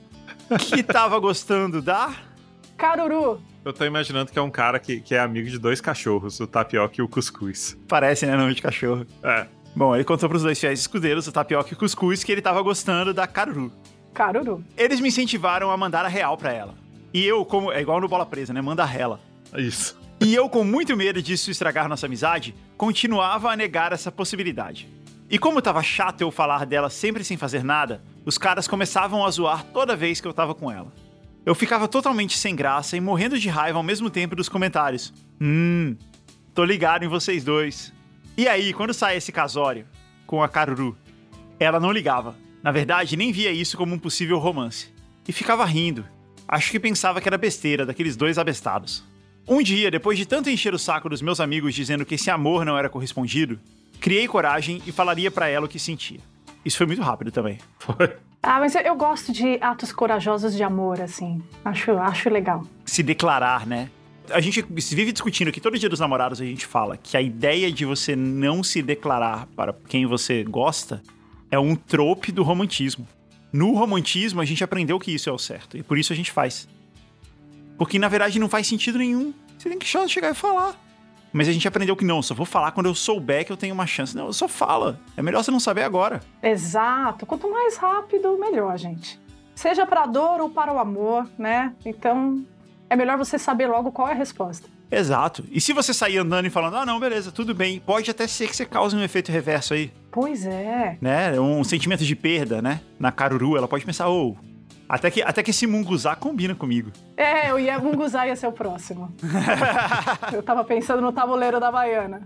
que tava gostando da... Caruru. Eu tô imaginando que é um cara que é amigo de 2 cachorros, o Tapioca e o Cuscuz. Parece, né, nome de cachorro. É. Bom, ele contou pros 2 fiéis escudeiros, o Tapioca e o Cuscuz, que ele tava gostando da Caruru. Caruru. Eles me incentivaram a mandar a real pra ela. E eu, como... É igual no Bola Presa, né? Manda rela. Isso. E eu, com muito medo disso estragar nossa amizade, continuava a negar essa possibilidade. E como tava chato eu falar dela sempre sem fazer nada, os caras começavam a zoar toda vez que eu tava com ela. Eu ficava totalmente sem graça e morrendo de raiva ao mesmo tempo dos comentários. Tô ligado em vocês dois. E aí, quando sai esse casório com a Caruru, ela não ligava. Na verdade, nem via isso como um possível romance. E ficava rindo. Acho que pensava que era besteira daqueles 2 abestados. Um dia, depois de tanto encher o saco dos meus amigos dizendo que esse amor não era correspondido, criei coragem e falaria pra ela o que sentia. Isso foi muito rápido também. Foi. Ah, mas eu gosto de atos corajosos de amor, assim. Acho legal. Se declarar, né? A gente vive discutindo que todo dia dos namorados a gente fala que a ideia de você não se declarar para quem você gosta é um trope do romantismo. No romantismo, a gente aprendeu que isso é o certo. E por isso a gente faz. Porque, na verdade, não faz sentido nenhum. Você tem que chegar e falar. Mas a gente aprendeu que não, só vou falar quando eu souber que eu tenho uma chance. Não, só fala. É melhor você não saber agora. Exato. Quanto mais rápido, melhor, gente. Seja para a dor ou para o amor, né? Então, é melhor você saber logo qual é a resposta. Exato. E se você sair andando e falando, não, beleza, tudo bem. Pode até ser que você cause um efeito reverso aí. Pois é. Né? Um sentimento de perda, né? Na Caruru, ela pode pensar, até que esse munguzá combina comigo. Eu ia munguzá, ia ser o próximo. Eu tava pensando no tabuleiro da Baiana.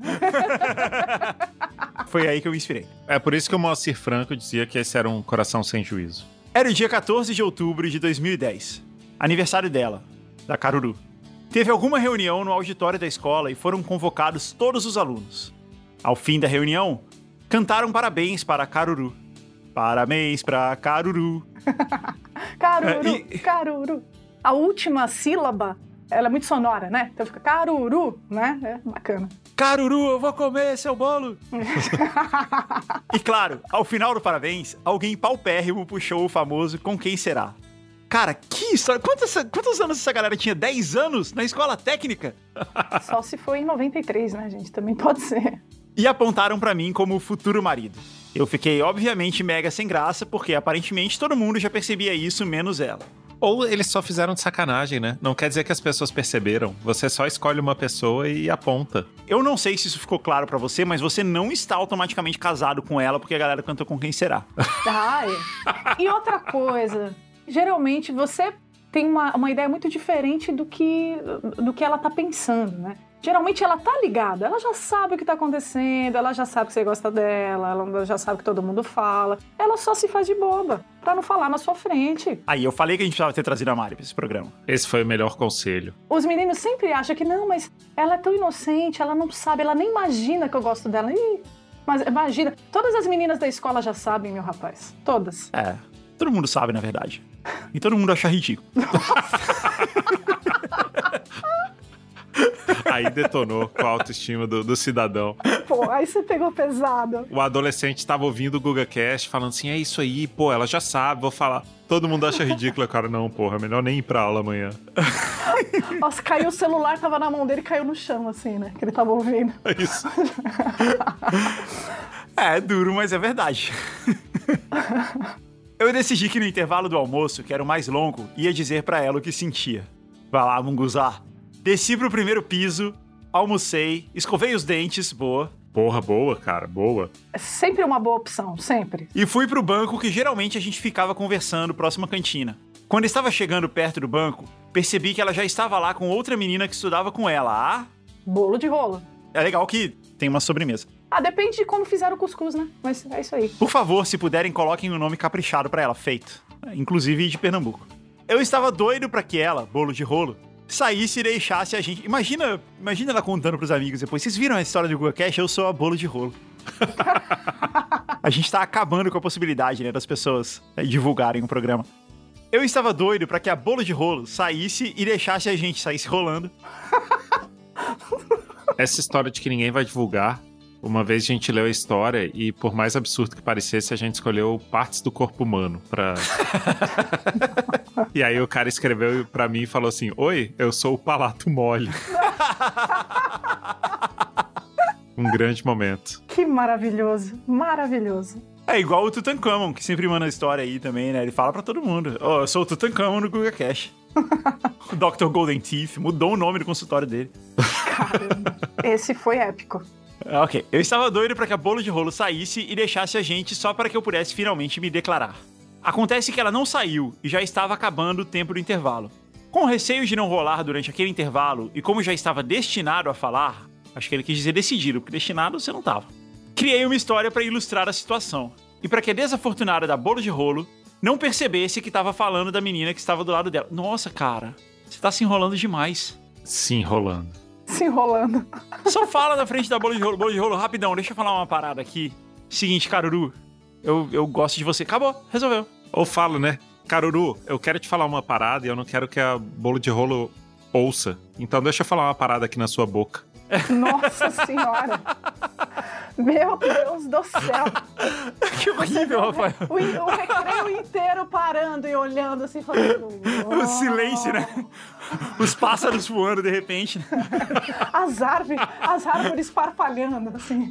Foi aí que eu me inspirei. É por isso que o Moacir Franco dizia que esse era um coração sem juízo. Era o dia 14 de outubro de 2010. Aniversário dela, da Caruru. Teve alguma reunião no auditório da escola e foram convocados todos os alunos. Ao fim da reunião, cantaram parabéns para a Caruru. Parabéns pra Caruru. Caruru, Caruru. A última sílaba, ela é muito sonora, né? Então fica Caruru, né? É bacana. Caruru, eu vou comer seu bolo. E claro, ao final do parabéns, alguém paupérrimo puxou o famoso Com Quem Será. Cara, que história. Quantos anos essa galera tinha? 10 anos na escola técnica? Só se foi em 93, né, gente? Também pode ser. E apontaram pra mim como o futuro marido. Eu fiquei, obviamente, mega sem graça, porque aparentemente todo mundo já percebia isso, menos ela. Ou eles só fizeram de sacanagem, né? Não quer dizer que as pessoas perceberam. Você só escolhe uma pessoa e aponta. Eu não sei se isso ficou claro pra você, mas você não está automaticamente casado com ela, porque a galera cantou Com Quem Será. Ai. E outra coisa, geralmente você tem uma ideia muito diferente do que ela tá pensando, né? Geralmente ela tá ligada, ela já sabe o que tá acontecendo, ela já sabe que você gosta dela, ela já sabe que todo mundo fala. Ela só se faz de boba, pra não falar na sua frente. Aí, eu falei que a gente precisava ter trazido a Mari pra esse programa. Esse foi o melhor conselho. Os meninos sempre acham que não, mas ela é tão inocente, ela não sabe, ela nem imagina que eu gosto dela. Ih, mas imagina, todas as meninas da escola já sabem, meu rapaz. Todas. Todo mundo sabe, na verdade. E todo mundo acha ridículo. Aí detonou com a autoestima do cidadão. Pô, aí você pegou pesado. O adolescente tava ouvindo o GugaCast falando assim, é isso aí, pô, ela já sabe, vou falar. Todo mundo acha ridículo, cara. Não, porra, é melhor nem ir pra aula amanhã. Nossa, caiu o celular, tava na mão dele e caiu no chão, assim, né? Que ele tava ouvindo. É isso. É duro, mas é verdade. Eu decidi que no intervalo do almoço, que era o mais longo, ia dizer pra ela o que sentia. Vai lá, munguzá. Desci pro primeiro piso, almocei, escovei os dentes, boa. Porra, boa, cara, boa. É sempre uma boa opção, sempre. E fui pro banco que geralmente a gente ficava conversando próximo à cantina. Quando estava chegando perto do banco, percebi que ela já estava lá com outra menina que estudava com ela. Bolo de rolo. É legal que tem uma sobremesa. Depende de como fizeram o cuscuz, né? Mas é isso aí. Por favor, se puderem, coloquem um nome caprichado pra ela, feito. Inclusive de Pernambuco. Eu estava doido pra que ela, bolo de rolo, saísse e deixasse a gente... Imagina ela contando pros amigos depois. Vocês viram a história do GugaCast? Eu sou a bolo de rolo. A gente tá acabando com a possibilidade, né, das pessoas divulgarem o programa. Eu estava doido pra que a bolo de rolo saísse e deixasse a gente saísse rolando. Essa história de que ninguém vai divulgar, Uma vez a gente leu a história e, por mais absurdo que parecesse, a gente escolheu partes do corpo humano pra... E aí o cara escreveu pra mim e falou assim: oi, eu sou o palato mole. Um grande momento. Que maravilhoso, maravilhoso. É igual o Tutankhamon, que sempre manda história aí também, né? Ele fala pra todo mundo: ó, eu sou o Tutankhamon no Guga Cash. O Dr. Golden Teeth mudou o nome do consultório dele. Caramba, esse foi épico. Ok, eu estava doido para que a Bolo de Rolo saísse e deixasse a gente só para que eu pudesse finalmente me declarar. Acontece que ela não saiu e já estava acabando o tempo do intervalo. Com receio de não rolar durante aquele intervalo e como já estava destinado a falar, acho que ele quis dizer decidido, porque destinado você não estava. Criei uma história para ilustrar a situação e para que a desafortunada da Bolo de Rolo não percebesse que estava falando da menina que estava do lado dela. Nossa, cara, você tá se enrolando demais. Se enrolando. Se enrolando. Só fala na frente da Bolo de Rolo. Bolo de Rolo, rapidão, deixa eu falar uma parada aqui. Seguinte, Caruru, eu gosto de você. Acabou, resolveu. Ou falo, né? Caruru, eu quero te falar uma parada e eu não quero que a Bolo de Rolo ouça. Então deixa eu falar uma parada aqui na sua boca. Nossa senhora. Meu Deus do céu. Que horrível, Rafael. O recreio inteiro parando e olhando assim, falando... O silêncio, né? Os pássaros voando de repente. As árvores farfalhando, assim.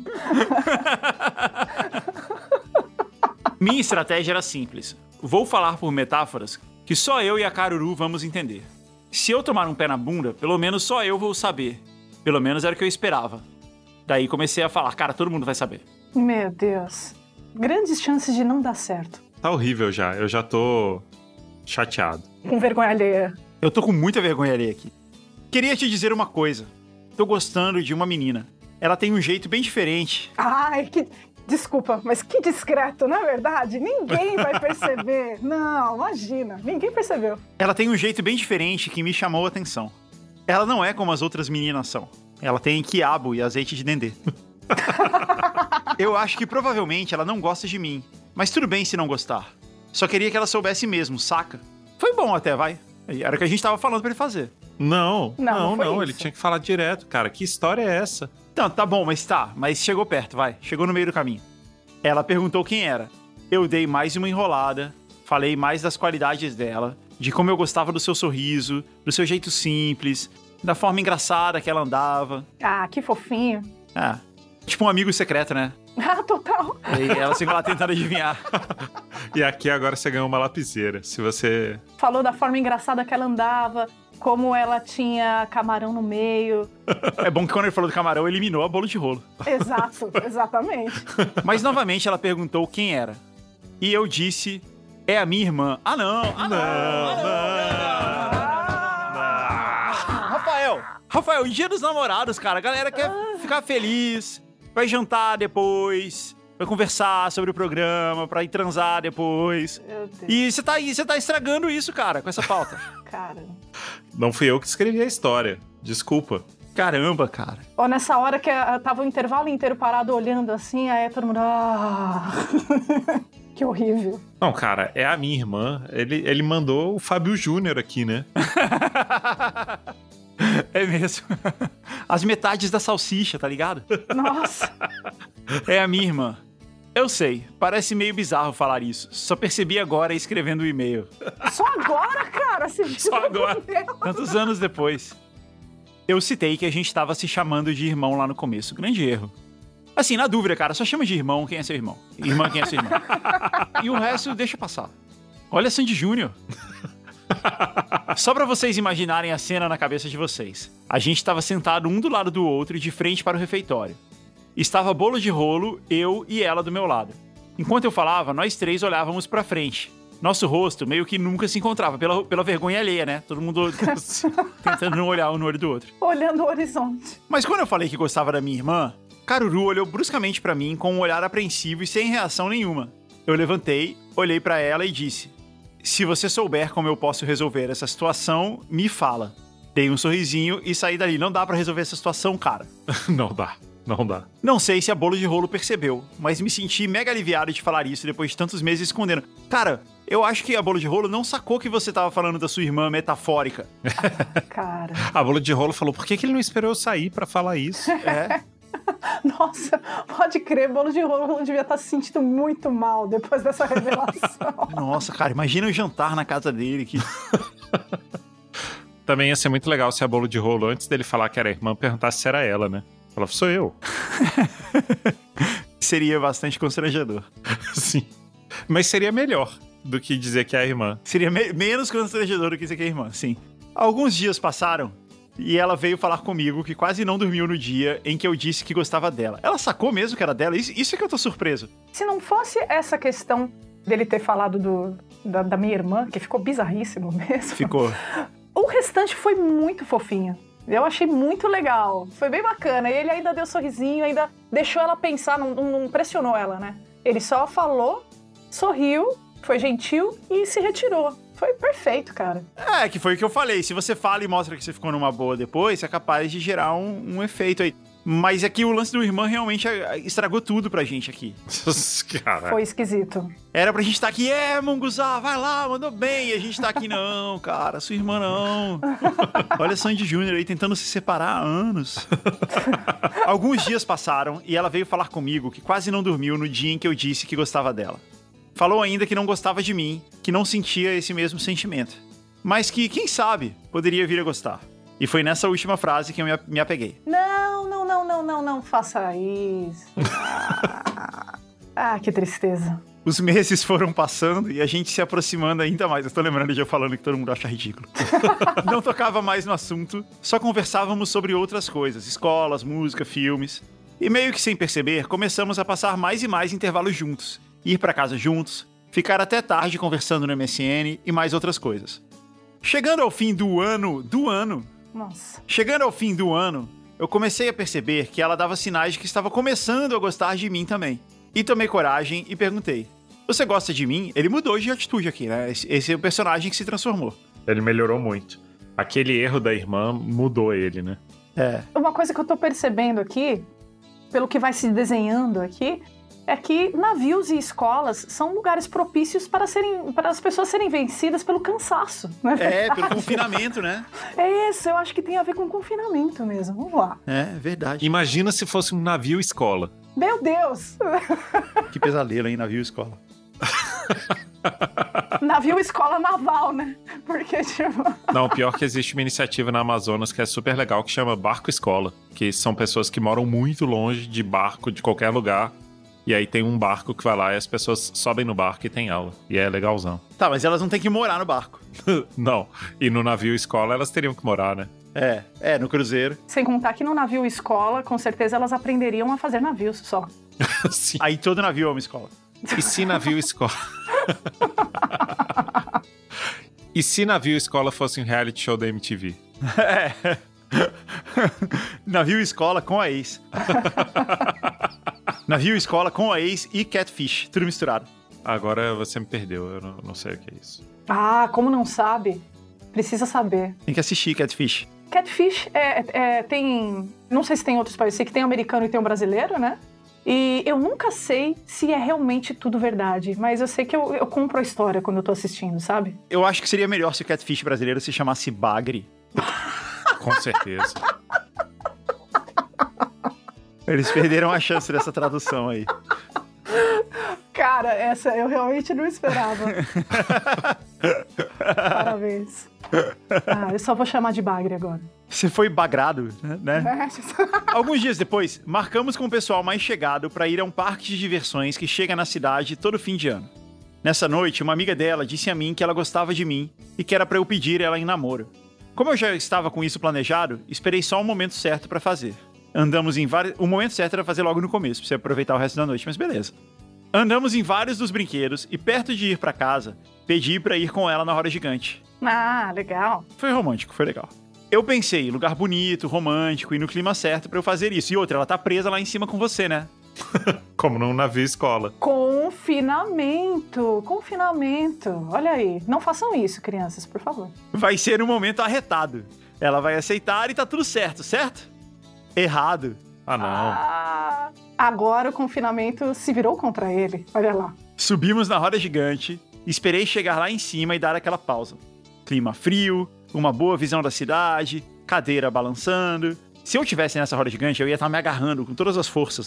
Minha estratégia era simples. Vou falar por metáforas que só eu e a Caruru vamos entender. Se eu tomar um pé na bunda, pelo menos só eu vou saber. Pelo menos era o que eu esperava. Daí comecei a falar, cara, todo mundo vai saber. Meu Deus. Grandes chances de não dar certo. Tá horrível já, eu já tô chateado. Com vergonha alheia. Eu tô com muita vergonha alheia aqui. Queria te dizer uma coisa. Tô gostando de uma menina. Ela tem um jeito bem diferente. Ai, que... Desculpa, mas que discreto, não é verdade? Ninguém vai perceber. Não, imagina, ninguém percebeu. Ela tem um jeito bem diferente que me chamou a atenção. Ela não é como as outras meninas são. Ela tem quiabo e azeite de dendê. Eu acho que provavelmente ela não gosta de mim. Mas tudo bem se não gostar. Só queria que ela soubesse mesmo, saca? Foi bom até, vai. Era o que a gente tava falando pra ele fazer. Não, ele isso. tinha que falar direto, cara. Que história é essa? Então, tá bom, mas chegou perto, vai. Chegou no meio do caminho. Ela perguntou quem era. Eu dei mais uma enrolada, falei mais das qualidades dela, de como eu gostava do seu sorriso, do seu jeito simples, da forma engraçada que ela andava. Ah, que fofinho. É, tipo um amigo secreto, né? Ah, total. E ela ficou lá tentando adivinhar. E aqui agora você ganhou uma lapiseira. Se você... Falou da forma engraçada que ela andava, como ela tinha camarão no meio. É bom que quando ele falou do camarão, eliminou a Bolo de Rolo. Exato, exatamente. Mas novamente ela perguntou quem era. E eu disse, é a minha irmã. Ah, não! Rafael, Dia dos Namorados, cara. A galera quer ficar feliz, vai jantar depois, vai conversar sobre o programa, pra ir transar depois. Meu Deus. E você tá estragando isso, cara, com essa pauta. Cara. Não fui eu que escrevi a história. Desculpa. Caramba, cara. Ó, nessa hora que tava o intervalo inteiro parado olhando assim, aí todo mundo... Ah. Que horrível. Não, cara, é a minha irmã. Ele mandou o Fábio Júnior aqui, né? É mesmo. As metades da salsicha, tá ligado? Nossa. É a minha irmã. Eu sei, parece meio bizarro falar isso. Só percebi agora escrevendo o e-mail. Só agora, cara? Só agora. Tantos anos depois. Eu citei que a gente tava se chamando de irmão lá no começo. Grande erro. Assim, na dúvida, cara, só chama de irmão quem é seu irmão. Irmã quem é seu irmão. E o resto deixa passar. Olha Sandy Júnior. Só pra vocês imaginarem a cena na cabeça de vocês. A gente estava sentado um do lado do outro, de frente para o refeitório. Estava Bolo de Rolo, eu e ela do meu lado. Enquanto eu falava, nós três olhávamos pra frente. Nosso rosto meio que nunca se encontrava, pela vergonha alheia, né? Todo mundo tentando não olhar um no olho do outro. Olhando o horizonte. Mas quando eu falei que gostava da minha irmã, Caruru olhou bruscamente pra mim com um olhar apreensivo e sem reação nenhuma. Eu levantei, olhei pra ela e disse... Se você souber como eu posso resolver essa situação, me fala. Dei um sorrisinho e saí dali. Não dá pra resolver essa situação, cara. Não dá. Não sei se a Bolo de Rolo percebeu, mas me senti mega aliviado de falar isso depois de tantos meses escondendo. Cara, eu acho que a Bolo de Rolo não sacou que você tava falando da sua irmã metafórica. Cara. A Bolo de Rolo falou, por que ele não esperou eu sair pra falar isso? É. Nossa, pode crer, bolo de rolo devia estar se sentindo muito mal depois dessa revelação. Nossa, cara, imagina o jantar na casa dele. Também ia ser muito legal se a bolo de rolo, antes dele falar que era a irmã, perguntasse se era ela, né? Ela, sou eu. Seria bastante constrangedor. Sim. Mas seria melhor do que dizer que é a irmã. Seria menos constrangedor do que dizer que é a irmã, sim. Alguns dias passaram e ela veio falar comigo que quase não dormiu no dia em que eu disse que gostava dela. Ela sacou mesmo que era dela? Isso é que eu tô surpreso. Se não fosse essa questão dele ter falado da minha irmã, que ficou bizarríssimo mesmo. Ficou. O restante foi muito fofinho. Eu achei muito legal. Foi bem bacana. E ele ainda deu sorrisinho, ainda deixou ela pensar, não pressionou ela, né? Ele só falou, sorriu, foi gentil e se retirou. Foi perfeito, cara. É, que foi o que eu falei. Se você fala e mostra que você ficou numa boa depois, você é capaz de gerar um efeito aí. Mas aqui o lance do irmão realmente estragou tudo pra gente aqui. Cara. Foi esquisito. Era pra gente estar aqui, Munguzá, vai lá, mandou bem. E a gente tá aqui, não, cara, sua irmã não. Olha Sandy Júnior aí tentando se separar há anos. Alguns dias passaram e ela veio falar comigo que quase não dormiu no dia em que eu disse que gostava dela. Falou ainda que não gostava de mim, que não sentia esse mesmo sentimento. Mas que, quem sabe, poderia vir a gostar. E foi nessa última frase que eu me apeguei. Não faça isso. Que tristeza. Os meses foram passando e a gente se aproximando ainda mais. Eu tô lembrando de eu falando que todo mundo acha ridículo. Não tocava mais no assunto, só conversávamos sobre outras coisas. Escolas, música, filmes. E meio que sem perceber, começamos a passar mais e mais intervalos juntos. Ir pra casa juntos, ficar até tarde conversando no MSN e mais outras coisas. Chegando ao fim do ano... Nossa. Chegando ao fim do ano, eu comecei a perceber que ela dava sinais de que estava começando a gostar de mim também. E tomei coragem e perguntei: você gosta de mim? Ele mudou de atitude aqui, né? Esse é o personagem que se transformou. Ele melhorou muito. Aquele erro da irmã mudou ele, né? É. Uma coisa que eu tô percebendo aqui, pelo que vai se desenhando aqui, é que navios e escolas são lugares propícios para as pessoas serem vencidas pelo cansaço, né? Pelo confinamento, né? É isso, eu acho que tem a ver com confinamento mesmo. Vamos lá. É, verdade. Imagina se fosse um navio escola. Meu Deus! Que pesadelo, hein? Navio escola. Navio escola naval, né? Porque, tipo... Não, pior que existe uma iniciativa na Amazonas que é super legal, que chama Barco Escola. Que são pessoas que moram muito longe de barco, de qualquer lugar. E aí tem um barco que vai lá e as pessoas sobem no barco e tem aula. E é legalzão. Tá, mas elas não têm que morar no barco. Não. E no navio escola elas teriam que morar, né? No cruzeiro. Sem contar que no navio escola, com certeza elas aprenderiam a fazer navios só. Sim. Aí todo navio é uma escola. E se navio escola... E se navio escola fosse um reality show da MTV? Navio escola com a ex. Navio escola com a ex e Catfish, tudo misturado. Agora você me perdeu, eu não sei o que é isso. Como não sabe? Precisa saber. Tem que assistir Catfish. Catfish tem... Não sei se tem outros países, sei que tem americano e tem um brasileiro, né? E eu nunca sei se é realmente tudo verdade, mas eu sei que eu compro a história quando eu tô assistindo, sabe? Eu acho que seria melhor se o Catfish brasileiro se chamasse Bagre. Com certeza. Eles perderam a chance dessa tradução aí. Cara, essa eu realmente não esperava. Parabéns. Eu só vou chamar de Bagre agora. Você foi bagrado, né? Alguns dias depois, marcamos com o pessoal mais chegado para ir a um parque de diversões que chega na cidade todo fim de ano. Nessa noite, uma amiga dela disse a mim que ela gostava de mim e que era para eu pedir ela em namoro. Como eu já estava com isso planejado, esperei só o momento certo para fazer. Andamos em vários... O momento certo era fazer logo no começo, pra você aproveitar o resto da noite, mas beleza. Andamos em vários dos brinquedos e perto de ir pra casa, pedi pra ir com ela na roda gigante. Legal. Foi romântico, foi legal. Eu pensei, lugar bonito, romântico e no clima certo pra eu fazer isso. E outra, ela tá presa lá em cima com você, né? Como num navio escola. Confinamento. Olha aí. Não façam isso, crianças, por favor. Vai ser um momento arretado. Ela vai aceitar e tá tudo certo, certo? Errado. Não. Agora o confinamento se virou contra ele. Olha lá. Subimos na roda gigante, esperei chegar lá em cima e dar aquela pausa. Clima frio, uma boa visão da cidade, cadeira balançando. Se eu tivesse nessa roda gigante, eu ia estar me agarrando com todas as forças.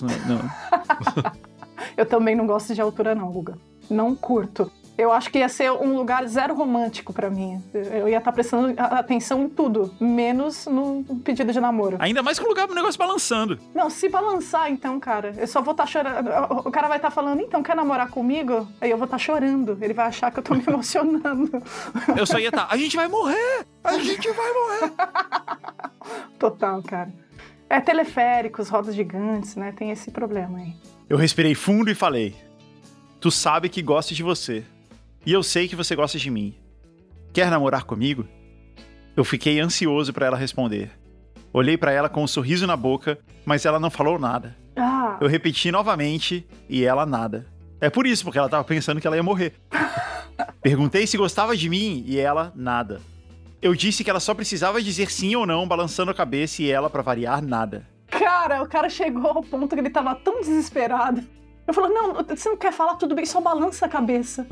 Eu também não gosto de altura não, Guga. Não curto. Eu acho que ia ser um lugar zero romântico pra mim. Eu ia estar prestando atenção em tudo, menos no pedido de namoro. Ainda mais com o lugar pro negócio balançando. Não, se balançar, então, cara, eu só vou estar chorando. O cara vai estar falando, então, quer namorar comigo? Aí eu vou estar chorando. Ele vai achar que eu tô me emocionando. Eu só ia estar, a gente vai morrer! A gente vai morrer! Total, cara. É teleféricos, rodas gigantes, né? Tem esse problema aí. Eu respirei fundo e falei, tu sabe que gosto de você. E eu sei que você gosta de mim. Quer namorar comigo? Eu fiquei ansioso pra ela responder. Olhei pra ela com um sorriso na boca, mas ela não falou nada. Eu repeti novamente e ela nada. É por isso, porque ela tava pensando que ela ia morrer. Perguntei se gostava de mim e ela nada. Eu disse que ela só precisava dizer sim ou não, balançando a cabeça e ela, pra variar, nada. Cara, o cara chegou ao ponto que ele tava tão desesperado. Eu falei, não, você não quer falar, tudo bem, só balança a cabeça.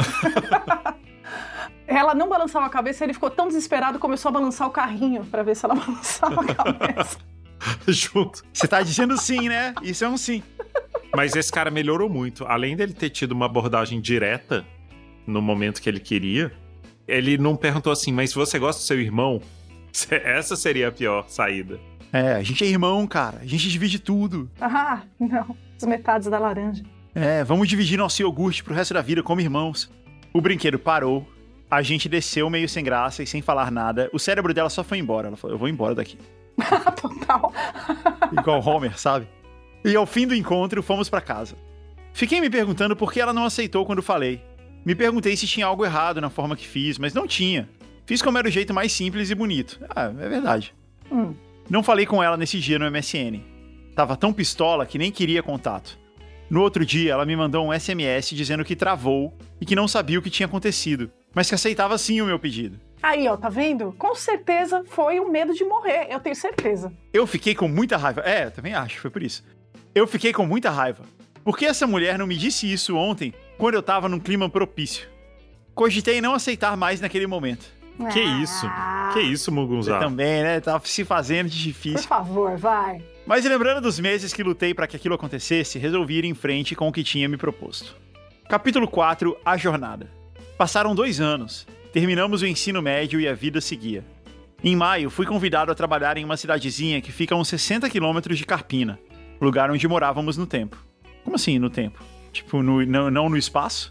Ela não balançava a cabeça, ele ficou tão desesperado, começou a balançar o carrinho pra ver se ela balançava a cabeça. Junto. Você tá dizendo sim, né? Isso é um sim. Mas esse cara melhorou muito. Além dele ter tido uma abordagem direta no momento que ele queria, ele não perguntou assim, mas você gosta do seu irmão? Essa seria a pior saída. É, a gente é irmão, cara. A gente divide tudo. Ah, não. As metades da laranja. É, vamos dividir nosso iogurte pro resto da vida como irmãos. O brinquedo parou. A gente desceu meio sem graça e sem falar nada. O cérebro dela só foi embora. Ela falou, eu vou embora daqui. Total. Igual Homer, sabe? E ao fim do encontro, fomos pra casa. Fiquei me perguntando por que ela não aceitou quando falei. Me perguntei se tinha algo errado na forma que fiz, mas não tinha. Fiz como era o jeito mais simples e bonito. Ah, é verdade. Não falei com ela nesse dia no MSN. Tava tão pistola que nem queria contato. No outro dia, ela me mandou um SMS dizendo que travou e que não sabia o que tinha acontecido, mas que aceitava sim o meu pedido. Aí, ó, tá vendo? Com certeza foi o medo de morrer, eu tenho certeza. Eu fiquei com muita raiva. É, eu também acho, foi por isso. Eu fiquei com muita raiva. Por que essa mulher não me disse isso ontem, quando eu tava num clima propício? Cogitei não aceitar mais naquele momento. Que isso? Que isso, Mugunzá? Você também, né? Tava se fazendo de difícil. Por favor, vai. Mas lembrando dos meses que lutei para que aquilo acontecesse, resolvi ir em frente com o que tinha me proposto. Capítulo 4, A Jornada. Passaram 2 anos. Terminamos o ensino médio e a vida seguia. Em maio, fui convidado a trabalhar em uma cidadezinha que fica a uns 60 quilômetros de Carpina, lugar onde morávamos no tempo. Como assim, no tempo? Tipo, não no espaço?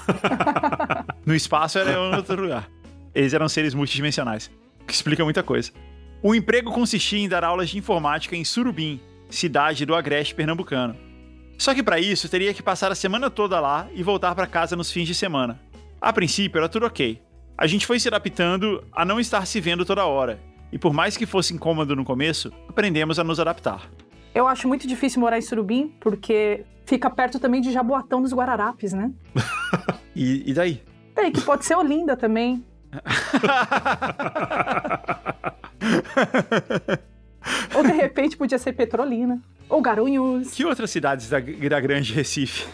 No espaço era em outro lugar. Eles eram seres multidimensionais, o que explica muita coisa. O emprego consistia em dar aulas de informática em Surubim, cidade do Agreste pernambucano. Só que para isso, teria que passar a semana toda lá e voltar para casa nos fins de semana. A princípio, era tudo ok. A gente foi se adaptando a não estar se vendo toda hora, e por mais que fosse incômodo no começo, aprendemos a nos adaptar. Eu acho muito difícil morar em Surubim, porque fica perto também de Jaboatão dos Guararapes, né? E daí? Daí que pode ser Olinda também. Ou de repente podia ser Petrolina. Ou Garanhuns. Que outras cidades da Grande Recife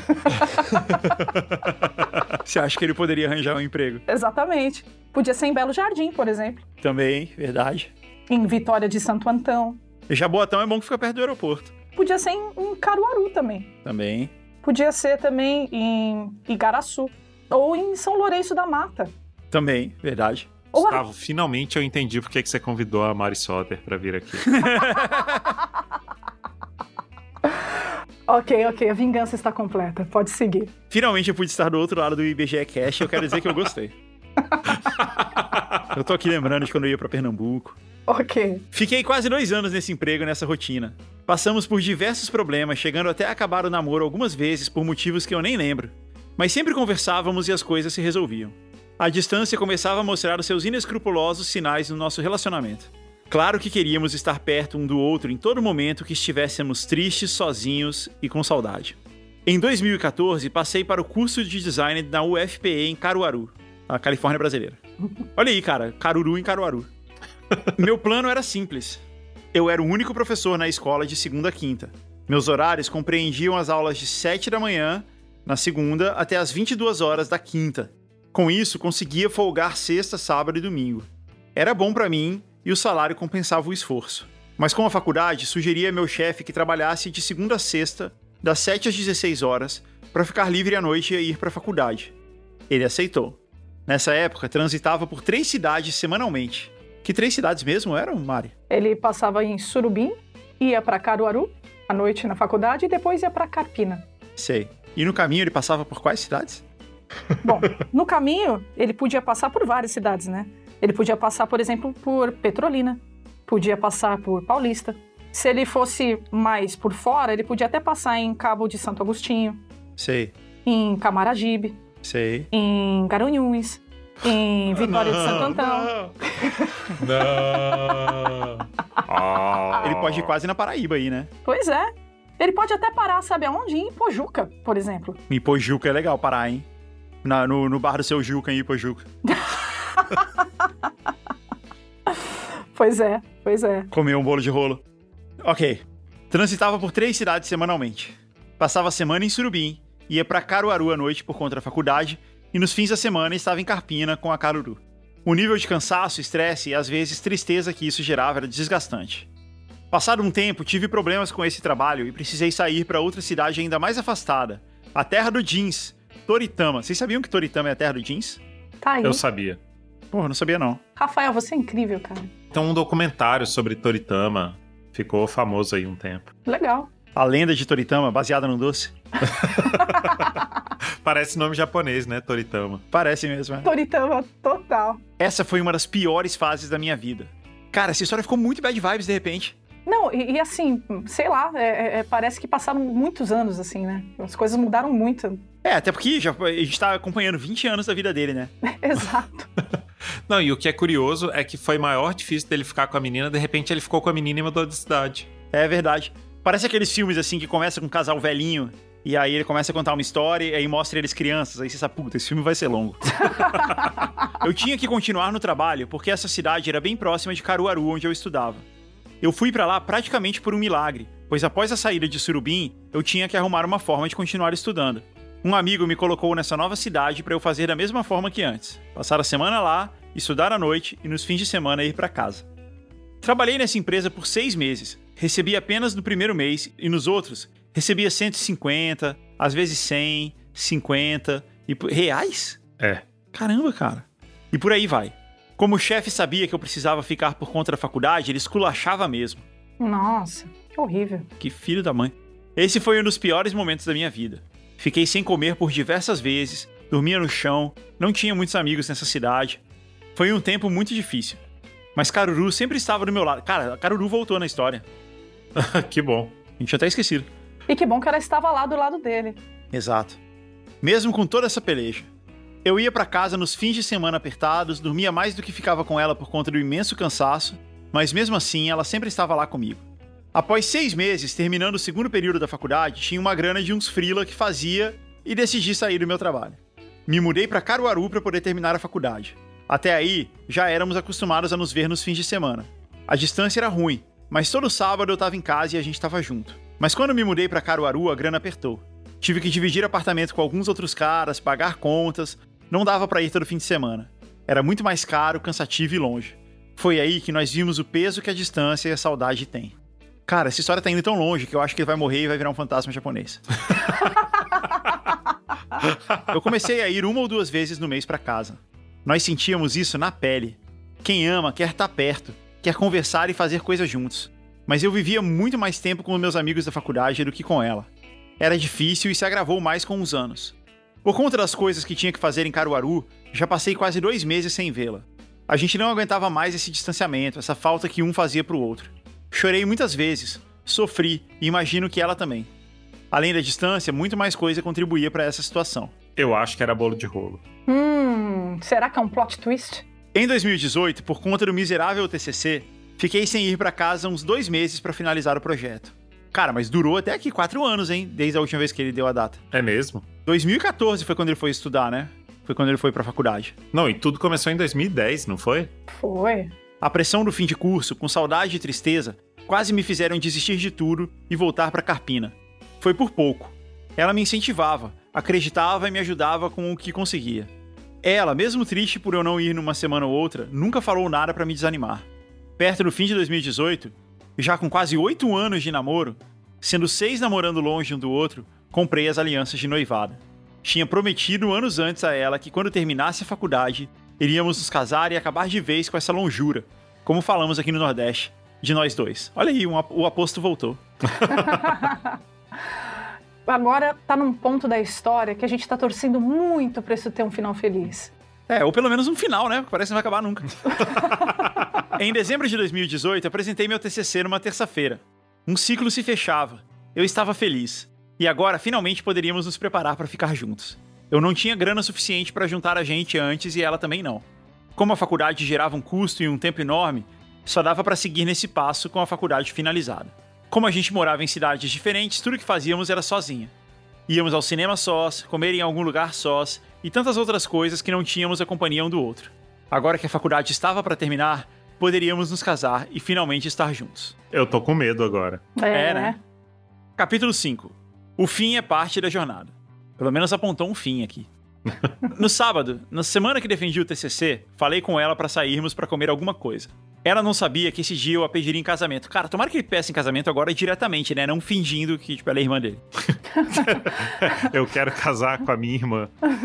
você acha que ele poderia arranjar um emprego? Exatamente. Podia ser em Belo Jardim, por exemplo. Também, verdade. Em Vitória de Santo Antão. Jaboatão é bom que fica perto do aeroporto. Podia ser em Caruaru também. Também. Podia ser também em Igaraçu. Ou em São Lourenço da Mata. Também, verdade. Gustavo, finalmente eu entendi por que você convidou a Mari Soter pra vir aqui. Ok, a vingança está completa. Pode seguir. Finalmente eu pude estar do outro lado do IBGE Cash e eu quero dizer que eu gostei. Eu tô aqui lembrando de quando eu ia pra Pernambuco. Ok. Fiquei quase 2 anos nesse emprego, nessa rotina. Passamos por diversos problemas, chegando até a acabar o namoro algumas vezes por motivos que eu nem lembro. Mas sempre conversávamos e as coisas se resolviam. A distância começava a mostrar os seus inescrupulosos sinais no nosso relacionamento. Claro que queríamos estar perto um do outro em todo momento que estivéssemos tristes, sozinhos e com saudade. Em 2014, passei para o curso de design da UFPE em Caruaru, a Califórnia brasileira. Olha aí, cara, Caruru em Caruaru. Meu plano era simples. Eu era o único professor na escola de segunda a quinta. Meus horários compreendiam as aulas de 7 da manhã, na segunda, até as 22 horas da quinta. Com isso, conseguia folgar sexta, sábado e domingo. Era bom pra mim e o salário compensava o esforço. Mas com a faculdade, sugeri a meu chefe que trabalhasse de segunda a sexta, das 7 às 16 horas, para ficar livre à noite e ir para a faculdade. Ele aceitou. Nessa época, transitava por 3 cidades semanalmente. Que 3 cidades mesmo eram, Mari? Ele passava em Surubim, ia para Caruaru, à noite na faculdade, e depois ia para Carpina. Sei. E no caminho ele passava por quais cidades? Bom, no caminho, ele podia passar por várias cidades, né? Ele podia passar, por exemplo, por Petrolina, podia passar por Paulista. Se ele fosse mais por fora, ele podia até passar em Cabo de Santo Agostinho. Sei. Em Camaragibe. Sei. Em Garanhuns. Em Vitória de Santo Antão. Não! Ele pode ir quase na Paraíba aí, né? Pois é. Ele pode até parar, sabe aonde? Em Pojuca, por exemplo. Em Pojuca é legal parar, hein? No bar do seu Juca, em Pojuca. Pois é. Comer um bolo de rolo. Ok. Transitava por 3 cidades semanalmente. Passava a semana em Surubim, ia pra Caruaru à noite por conta da faculdade e nos fins da semana estava em Carpina com a Caruru. O nível de cansaço, estresse e às vezes tristeza que isso gerava era desgastante. Passado um tempo, tive problemas com esse trabalho e precisei sair para outra cidade ainda mais afastada, a terra do jeans, Toritama. Vocês sabiam que Toritama é a terra do jeans? Tá aí. Eu sabia. Porra, não sabia não. Rafael, você é incrível, cara. Tem um documentário sobre Toritama. Ficou famoso aí um tempo. Legal. A lenda de Toritama, baseada no doce? Parece nome japonês, né? Toritama. Parece mesmo, né? Toritama total. Essa foi uma das piores fases da minha vida. Cara, essa história ficou muito bad vibes de repente. Não, e assim, sei lá, parece que passaram muitos anos, assim, né? As coisas mudaram muito. Até porque a gente tá acompanhando 20 anos da vida dele, né? Exato. Não, e o que é curioso é que foi maior difícil dele ficar com a menina, de repente ele ficou com a menina e mudou de cidade. É verdade. Parece aqueles filmes, assim, que começa com um casal velhinho, e aí ele começa a contar uma história, e aí mostra eles crianças, aí você sabe, puta, esse filme vai ser longo. Eu tinha que continuar no trabalho, porque essa cidade era bem próxima de Caruaru, onde eu estudava. Eu fui pra lá praticamente por um milagre, pois após a saída de Surubim, eu tinha que arrumar uma forma de continuar estudando. Um amigo me colocou nessa nova cidade pra eu fazer da mesma forma que antes. Passar a semana lá, estudar à noite e nos fins de semana ir pra casa. Trabalhei nessa empresa por 6 meses. Recebi apenas no primeiro mês e nos outros recebia 150, às vezes 100, 50 e reais? É. Caramba, cara. E por aí vai. Como o chefe sabia que eu precisava ficar por conta da faculdade, ele esculachava mesmo. Nossa, que horrível. Que filho da mãe. Esse foi um dos piores momentos da minha vida. Fiquei sem comer por diversas vezes, dormia no chão, não tinha muitos amigos nessa cidade. Foi um tempo muito difícil. Mas Caruru sempre estava do meu lado. Cara, Caruru voltou na história. Que bom. A gente tinha até esquecido. E que bom que ela estava lá do lado dele. Exato. Mesmo com toda essa peleja. Eu ia pra casa nos fins de semana apertados, dormia mais do que ficava com ela por conta do imenso cansaço, mas mesmo assim ela sempre estava lá comigo. Após 6 meses, terminando o segundo período da faculdade, tinha uma grana de uns freela que fazia e decidi sair do meu trabalho. Me mudei pra Caruaru pra poder terminar a faculdade. Até aí, já éramos acostumados a nos ver nos fins de semana. A distância era ruim, mas todo sábado eu tava em casa e a gente tava junto. Mas quando me mudei pra Caruaru, a grana apertou. Tive que dividir apartamento com alguns outros caras, pagar contas, não dava pra ir todo fim de semana. Era muito mais caro, cansativo e longe. Foi aí que nós vimos o peso que a distância e a saudade têm. Cara, essa história tá indo tão longe que eu acho que ele vai morrer e vai virar um fantasma japonês. Eu comecei a ir 1 ou 2 vezes no mês pra casa. Nós sentíamos isso na pele. Quem ama quer estar perto, quer conversar e fazer coisas juntos. Mas eu vivia muito mais tempo com meus amigos da faculdade do que com ela. Era difícil e se agravou mais com os anos. Por conta das coisas que tinha que fazer em Caruaru, já passei quase 2 meses sem vê-la. A gente não aguentava mais esse distanciamento, essa falta que um fazia pro outro. Chorei muitas vezes, sofri e imagino que ela também. Além da distância, muito mais coisa contribuía para essa situação. Eu acho que era bolo de rolo. Será que é um plot twist? Em 2018, por conta do miserável TCC, fiquei sem ir para casa uns 2 meses para finalizar o projeto. Cara, mas durou até aqui 4 anos, hein? Desde a última vez que ele deu a data. É mesmo? 2014 foi quando ele foi estudar, né? Foi quando ele foi pra faculdade. Não, e tudo começou em 2010, não foi? Foi. A pressão do fim de curso, com saudade e tristeza, quase me fizeram desistir de tudo e voltar pra Carpina. Foi por pouco. Ela me incentivava, acreditava e me ajudava com o que conseguia. Ela, mesmo triste por eu não ir numa semana ou outra, nunca falou nada pra me desanimar. Perto do fim de 2018, Já com quase 8 anos de namoro, sendo 6 namorando longe um do outro, comprei as alianças de noivado. Tinha prometido anos antes a ela que quando terminasse a faculdade, iríamos nos casar e acabar de vez com essa lonjura, como falamos aqui no Nordeste, de nós dois. Olha aí, o aposto voltou. Agora tá num ponto da história que a gente tá torcendo muito pra isso ter um final feliz. Ou pelo menos um final, né? Parece que não vai acabar nunca. Em dezembro de 2018, apresentei meu TCC numa terça-feira. Um ciclo se fechava. Eu estava feliz. E agora, finalmente, poderíamos nos preparar para ficar juntos. Eu não tinha grana suficiente para juntar a gente antes e ela também não. Como a faculdade gerava um custo e um tempo enorme, só dava para seguir nesse passo com a faculdade finalizada. Como a gente morava em cidades diferentes, tudo que fazíamos era sozinha. Íamos ao cinema sós, comer em algum lugar sós e tantas outras coisas que não tínhamos a companhia um do outro. Agora que a faculdade estava para terminar, poderíamos nos casar e finalmente estar juntos. Eu tô com medo agora. Né? Capítulo 5. O fim é parte da jornada. Pelo menos apontou um fim aqui. No sábado, na semana que defendi o TCC, falei com ela pra sairmos pra comer alguma coisa. Ela não sabia que esse dia eu a pediria em casamento. Cara, tomara que ele peça em casamento agora diretamente, né? Não fingindo que, ela é irmã dele. Eu quero casar com a minha irmã.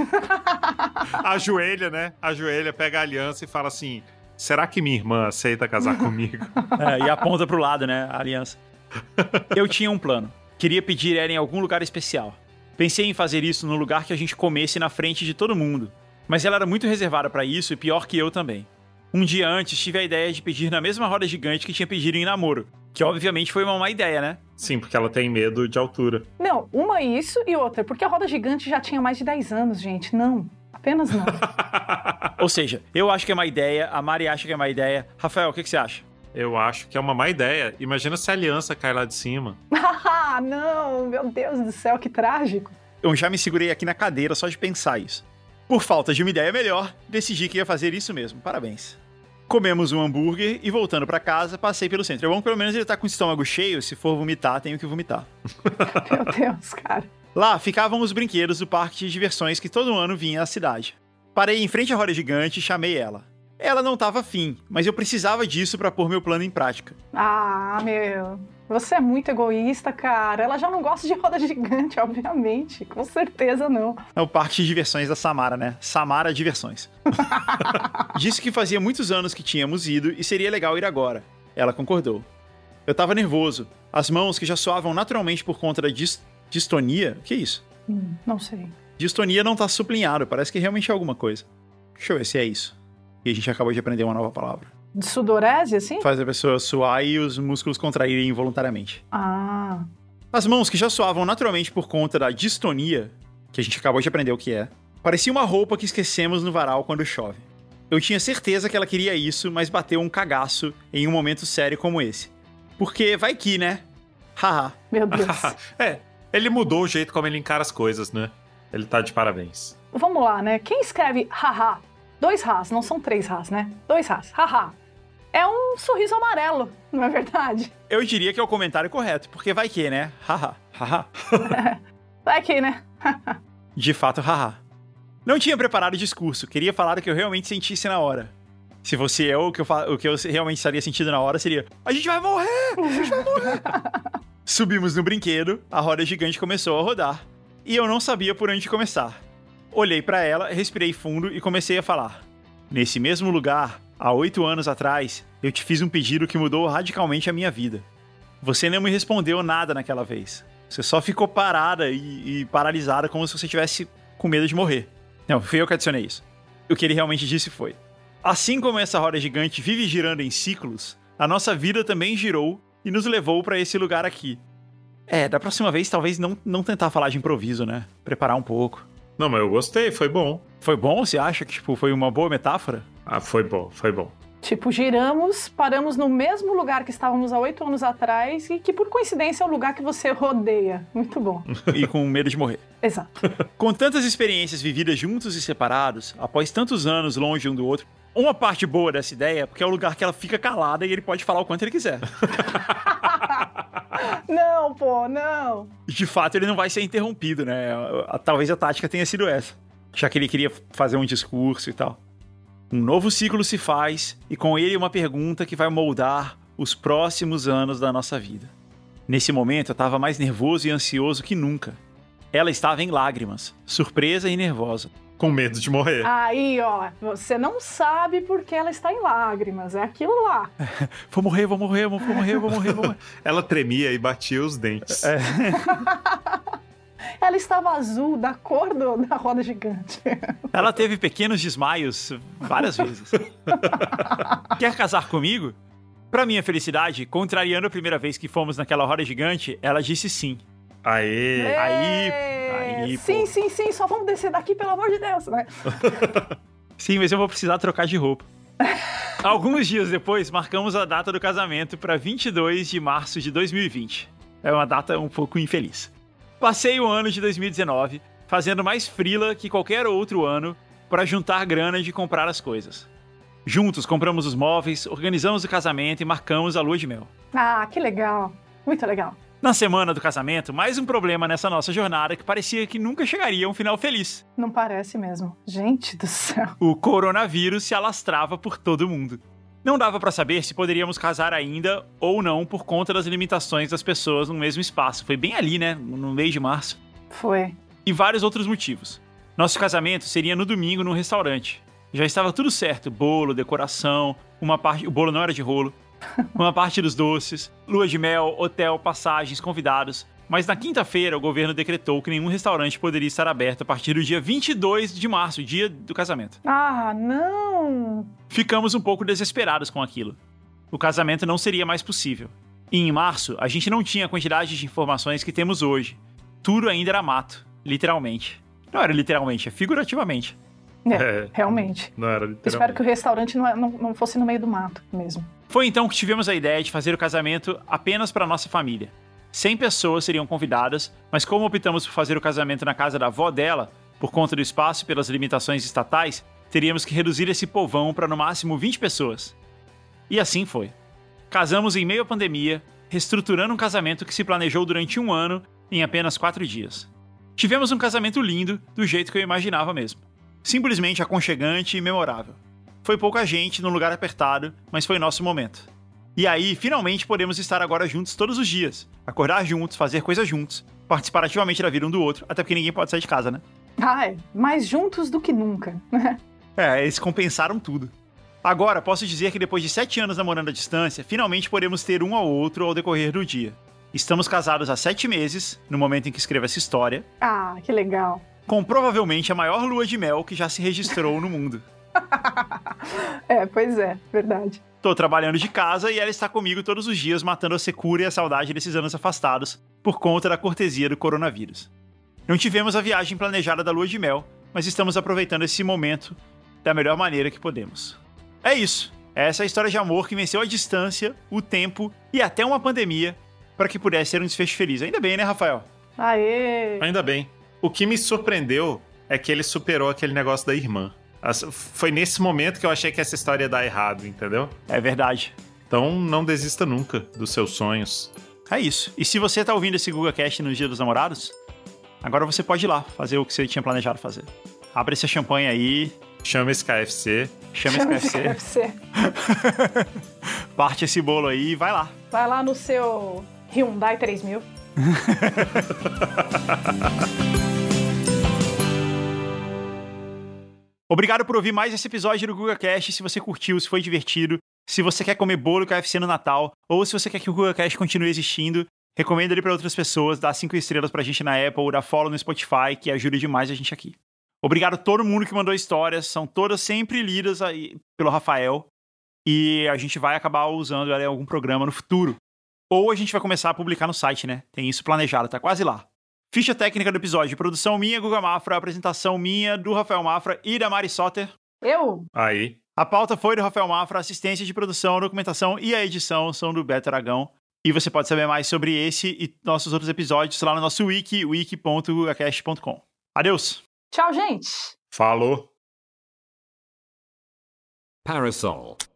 Ajoelha, né? Ajoelha, pega a aliança e fala assim: será que minha irmã aceita casar comigo? E aponta pro lado, né? A aliança. Eu tinha um plano. Queria pedir ela em algum lugar especial. Pensei em fazer isso no lugar que a gente comesse na frente de todo mundo. Mas ela era muito reservada pra isso e pior que eu também. Um dia antes, tive a ideia de pedir na mesma roda gigante que tinha pedido em namoro. Que obviamente foi uma má ideia, né? Sim, porque ela tem medo de altura. Não, uma isso e outra, porque a roda gigante já tinha mais de 10 anos, gente. Não, apenas não. Ou seja, eu acho que é má ideia, a Mari acha que é má ideia. Rafael, o que você acha? Eu acho que é uma má ideia. Imagina se a aliança cai lá de cima. Ah, não, meu Deus do céu, que trágico. Eu já me segurei aqui na cadeira só de pensar isso. Por falta de uma ideia melhor, decidi que ia fazer isso mesmo. Parabéns. Comemos um hambúrguer e voltando pra casa, passei pelo centro. É bom que pelo menos ele tá com o estômago cheio, se for vomitar, tenho que vomitar. Meu Deus, cara. Lá ficavam os brinquedos do parque de diversões que todo ano vinha à cidade. Parei em frente à roda gigante e chamei ela. Ela não tava afim, mas eu precisava disso pra pôr meu plano em prática. Ah, meu... Você é muito egoísta, cara. Ela já não gosta de roda gigante, obviamente. Com certeza não. É o parque de diversões da Samara, né? Samara Diversões. Disse que fazia muitos anos que tínhamos ido e seria legal ir agora. Ela concordou. Eu tava nervoso. As mãos que já suavam naturalmente por conta da distonia... O que é isso? Não sei. Distonia não tá sublinhado. Parece que realmente é alguma coisa. Deixa eu ver se é isso. E a gente acabou de aprender uma nova palavra. De sudorese, assim? Faz a pessoa suar e os músculos contraírem involuntariamente. Ah. As mãos que já suavam naturalmente por conta da distonia, que a gente acabou de aprender o que é, parecia uma roupa que esquecemos no varal quando chove. Eu tinha certeza que ela queria isso, mas bateu um cagaço em um momento sério como esse. Porque vai que, né? Haha. Meu Deus. Ele mudou o jeito como ele encara as coisas, né? Ele tá de parabéns. Vamos lá, né? Quem escreve haha? 2 Rás, não são 3 Rás, né? 2 Rás, haha. É um sorriso amarelo, não é verdade? Eu diria que é o comentário correto, porque vai que, né? Haha, haha. Vai que, né? De fato, haha. Não tinha preparado o discurso, queria falar o que eu realmente sentisse na hora. Se fosse eu, o que eu realmente estaria sentindo na hora seria: a gente vai morrer! A gente vai morrer! Subimos no brinquedo, a roda gigante começou a rodar, e eu não sabia por onde começar. Olhei pra ela, respirei fundo e comecei a falar. Nesse mesmo lugar, há 8 anos atrás, eu te fiz um pedido que mudou radicalmente a minha vida. Você não me respondeu nada naquela vez. Você só ficou parada e paralisada como se você estivesse com medo de morrer. Não, fui eu que adicionei isso. O que ele realmente disse foi: assim como essa roda gigante vive girando em ciclos, a nossa vida também girou e nos levou pra esse lugar aqui. Da próxima vez talvez não tentar falar de improviso, né? Preparar um pouco. Não, mas eu gostei, foi bom. Foi bom? Você acha que foi uma boa metáfora? Ah, foi bom, foi bom. Tipo, giramos, paramos no mesmo lugar que estávamos há 8 anos atrás e que, por coincidência, é o lugar que você rodeia. Muito bom. E com medo de morrer. Exato. Com tantas experiências vividas juntos e separados, após tantos anos longe um do outro, uma parte boa dessa ideia é porque é o lugar que ela fica calada e ele pode falar o quanto ele quiser. Não, pô, não. De fato, ele não vai ser interrompido, né? Talvez a tática tenha sido essa. Já que ele queria fazer um discurso e tal. Um novo ciclo se faz, e com ele uma pergunta que vai moldar os próximos anos da nossa vida. Nesse momento eu estava mais nervoso e ansioso que nunca. Ela estava em lágrimas, surpresa e nervosa. Com medo de morrer. Aí, ó, você não sabe porque ela está em lágrimas, é aquilo lá. Vou morrer. Ela tremia e batia os dentes. Ela estava azul, da cor da roda gigante. Ela teve pequenos desmaios várias vezes. Quer casar comigo? Pra minha felicidade, contrariando a primeira vez que fomos naquela roda gigante, ela disse sim. Aê! Aí, sim, só vamos descer daqui, pelo amor de Deus, né? Sim, mas eu vou precisar trocar de roupa. Alguns dias depois, marcamos a data do casamento para 22 de março de 2020. É uma data um pouco infeliz. Passei o ano de 2019 fazendo mais frila que qualquer outro ano para juntar grana de comprar as coisas. Juntos compramos os móveis, organizamos o casamento e marcamos a lua de mel. Ah, que legal. Muito legal. Na semana do casamento, mais um problema nessa nossa jornada que parecia que nunca chegaria a um final feliz. Não parece mesmo. Gente do céu. O coronavírus se alastrava por todo mundo. Não dava pra saber se poderíamos casar ainda ou não por conta das limitações das pessoas no mesmo espaço. Foi bem ali, né? No mês de março. Foi. E vários outros motivos. Nosso casamento seria no domingo num restaurante. Já estava tudo certo. Bolo, decoração, uma parte... O bolo não era de rolo. Uma parte dos doces, lua de mel, hotel, passagens, convidados. Mas na quinta-feira, o governo decretou que nenhum restaurante poderia estar aberto a partir do dia 22 de março, dia do casamento. Ah, não! Ficamos um pouco desesperados com aquilo. O casamento não seria mais possível. E em março, a gente não tinha a quantidade de informações que temos hoje. Tudo ainda era mato, literalmente. Não era literalmente, é figurativamente. Realmente. Não era literalmente. Espero que o restaurante não fosse no meio do mato mesmo. Foi então que tivemos a ideia de fazer o casamento apenas para nossa família. 100 pessoas seriam convidadas, mas como optamos por fazer o casamento na casa da avó dela, por conta do espaço e pelas limitações estatais, teríamos que reduzir esse povão para no máximo 20 pessoas. E assim foi. Casamos em meio à pandemia, reestruturando um casamento que se planejou durante 1 ano em apenas 4 dias. Tivemos um casamento lindo, do jeito que eu imaginava mesmo. Simplesmente aconchegante e memorável. Foi pouca gente, num lugar apertado, mas foi nosso momento. E aí, finalmente, podemos estar agora juntos todos os dias. Acordar juntos, fazer coisas juntos, participar ativamente da vida um do outro, até porque ninguém pode sair de casa, né? Ai, mais juntos do que nunca. Eles compensaram tudo. Agora, posso dizer que depois de 7 anos namorando à distância, finalmente podemos ter um ao outro ao decorrer do dia. Estamos casados há 7 meses, no momento em que escrevo essa história. Ah, que legal. Com provavelmente a maior lua de mel que já se registrou no mundo. Pois é, verdade. Tô trabalhando de casa e ela está comigo todos os dias, matando a secura e a saudade desses anos afastados por conta da cortesia do coronavírus. Não tivemos a viagem planejada da lua de mel, mas estamos aproveitando esse momento da melhor maneira que podemos. É isso. Essa é a história de amor que venceu a distância, o tempo e até uma pandemia para que pudesse ser um desfecho feliz. Ainda bem, né, Rafael? Aê! Ainda bem. O que me surpreendeu é que ele superou aquele negócio da irmã. Foi nesse momento que eu achei que essa história ia dar errado, entendeu? É verdade. Então não desista nunca dos seus sonhos. É isso. E se você tá ouvindo esse GugaCast no Dia dos Namorados, agora você pode ir lá fazer o que você tinha planejado fazer. Abre esse champanhe aí. Chama esse KFC. Chama esse KFC. Parte esse bolo aí e vai lá. Vai lá no seu Hyundai 3000. Obrigado por ouvir mais esse episódio do GugaCast. Se você curtiu, se foi divertido, se você quer comer bolo KFC no Natal, ou se você quer que o GugaCast continue existindo, recomenda ele para outras pessoas, dá 5 estrelas pra gente na Apple, dá follow no Spotify, que ajuda demais a gente aqui. Obrigado a todo mundo que mandou histórias, são todas sempre lidas aí pelo Rafael, e a gente vai acabar usando ela em algum programa no futuro. Ou a gente vai começar a publicar no site, né? Tem isso planejado, tá quase lá. Ficha técnica do episódio, produção minha, Guga Mafra, apresentação minha, do Rafael Mafra e da Mari Soter. Eu? Aí. A pauta foi do Rafael Mafra, assistência de produção, documentação e a edição são do Beto Aragão. E você pode saber mais sobre esse e nossos outros episódios lá no nosso wiki.gugacast.com. Adeus! Tchau, gente! Falou! Parasol.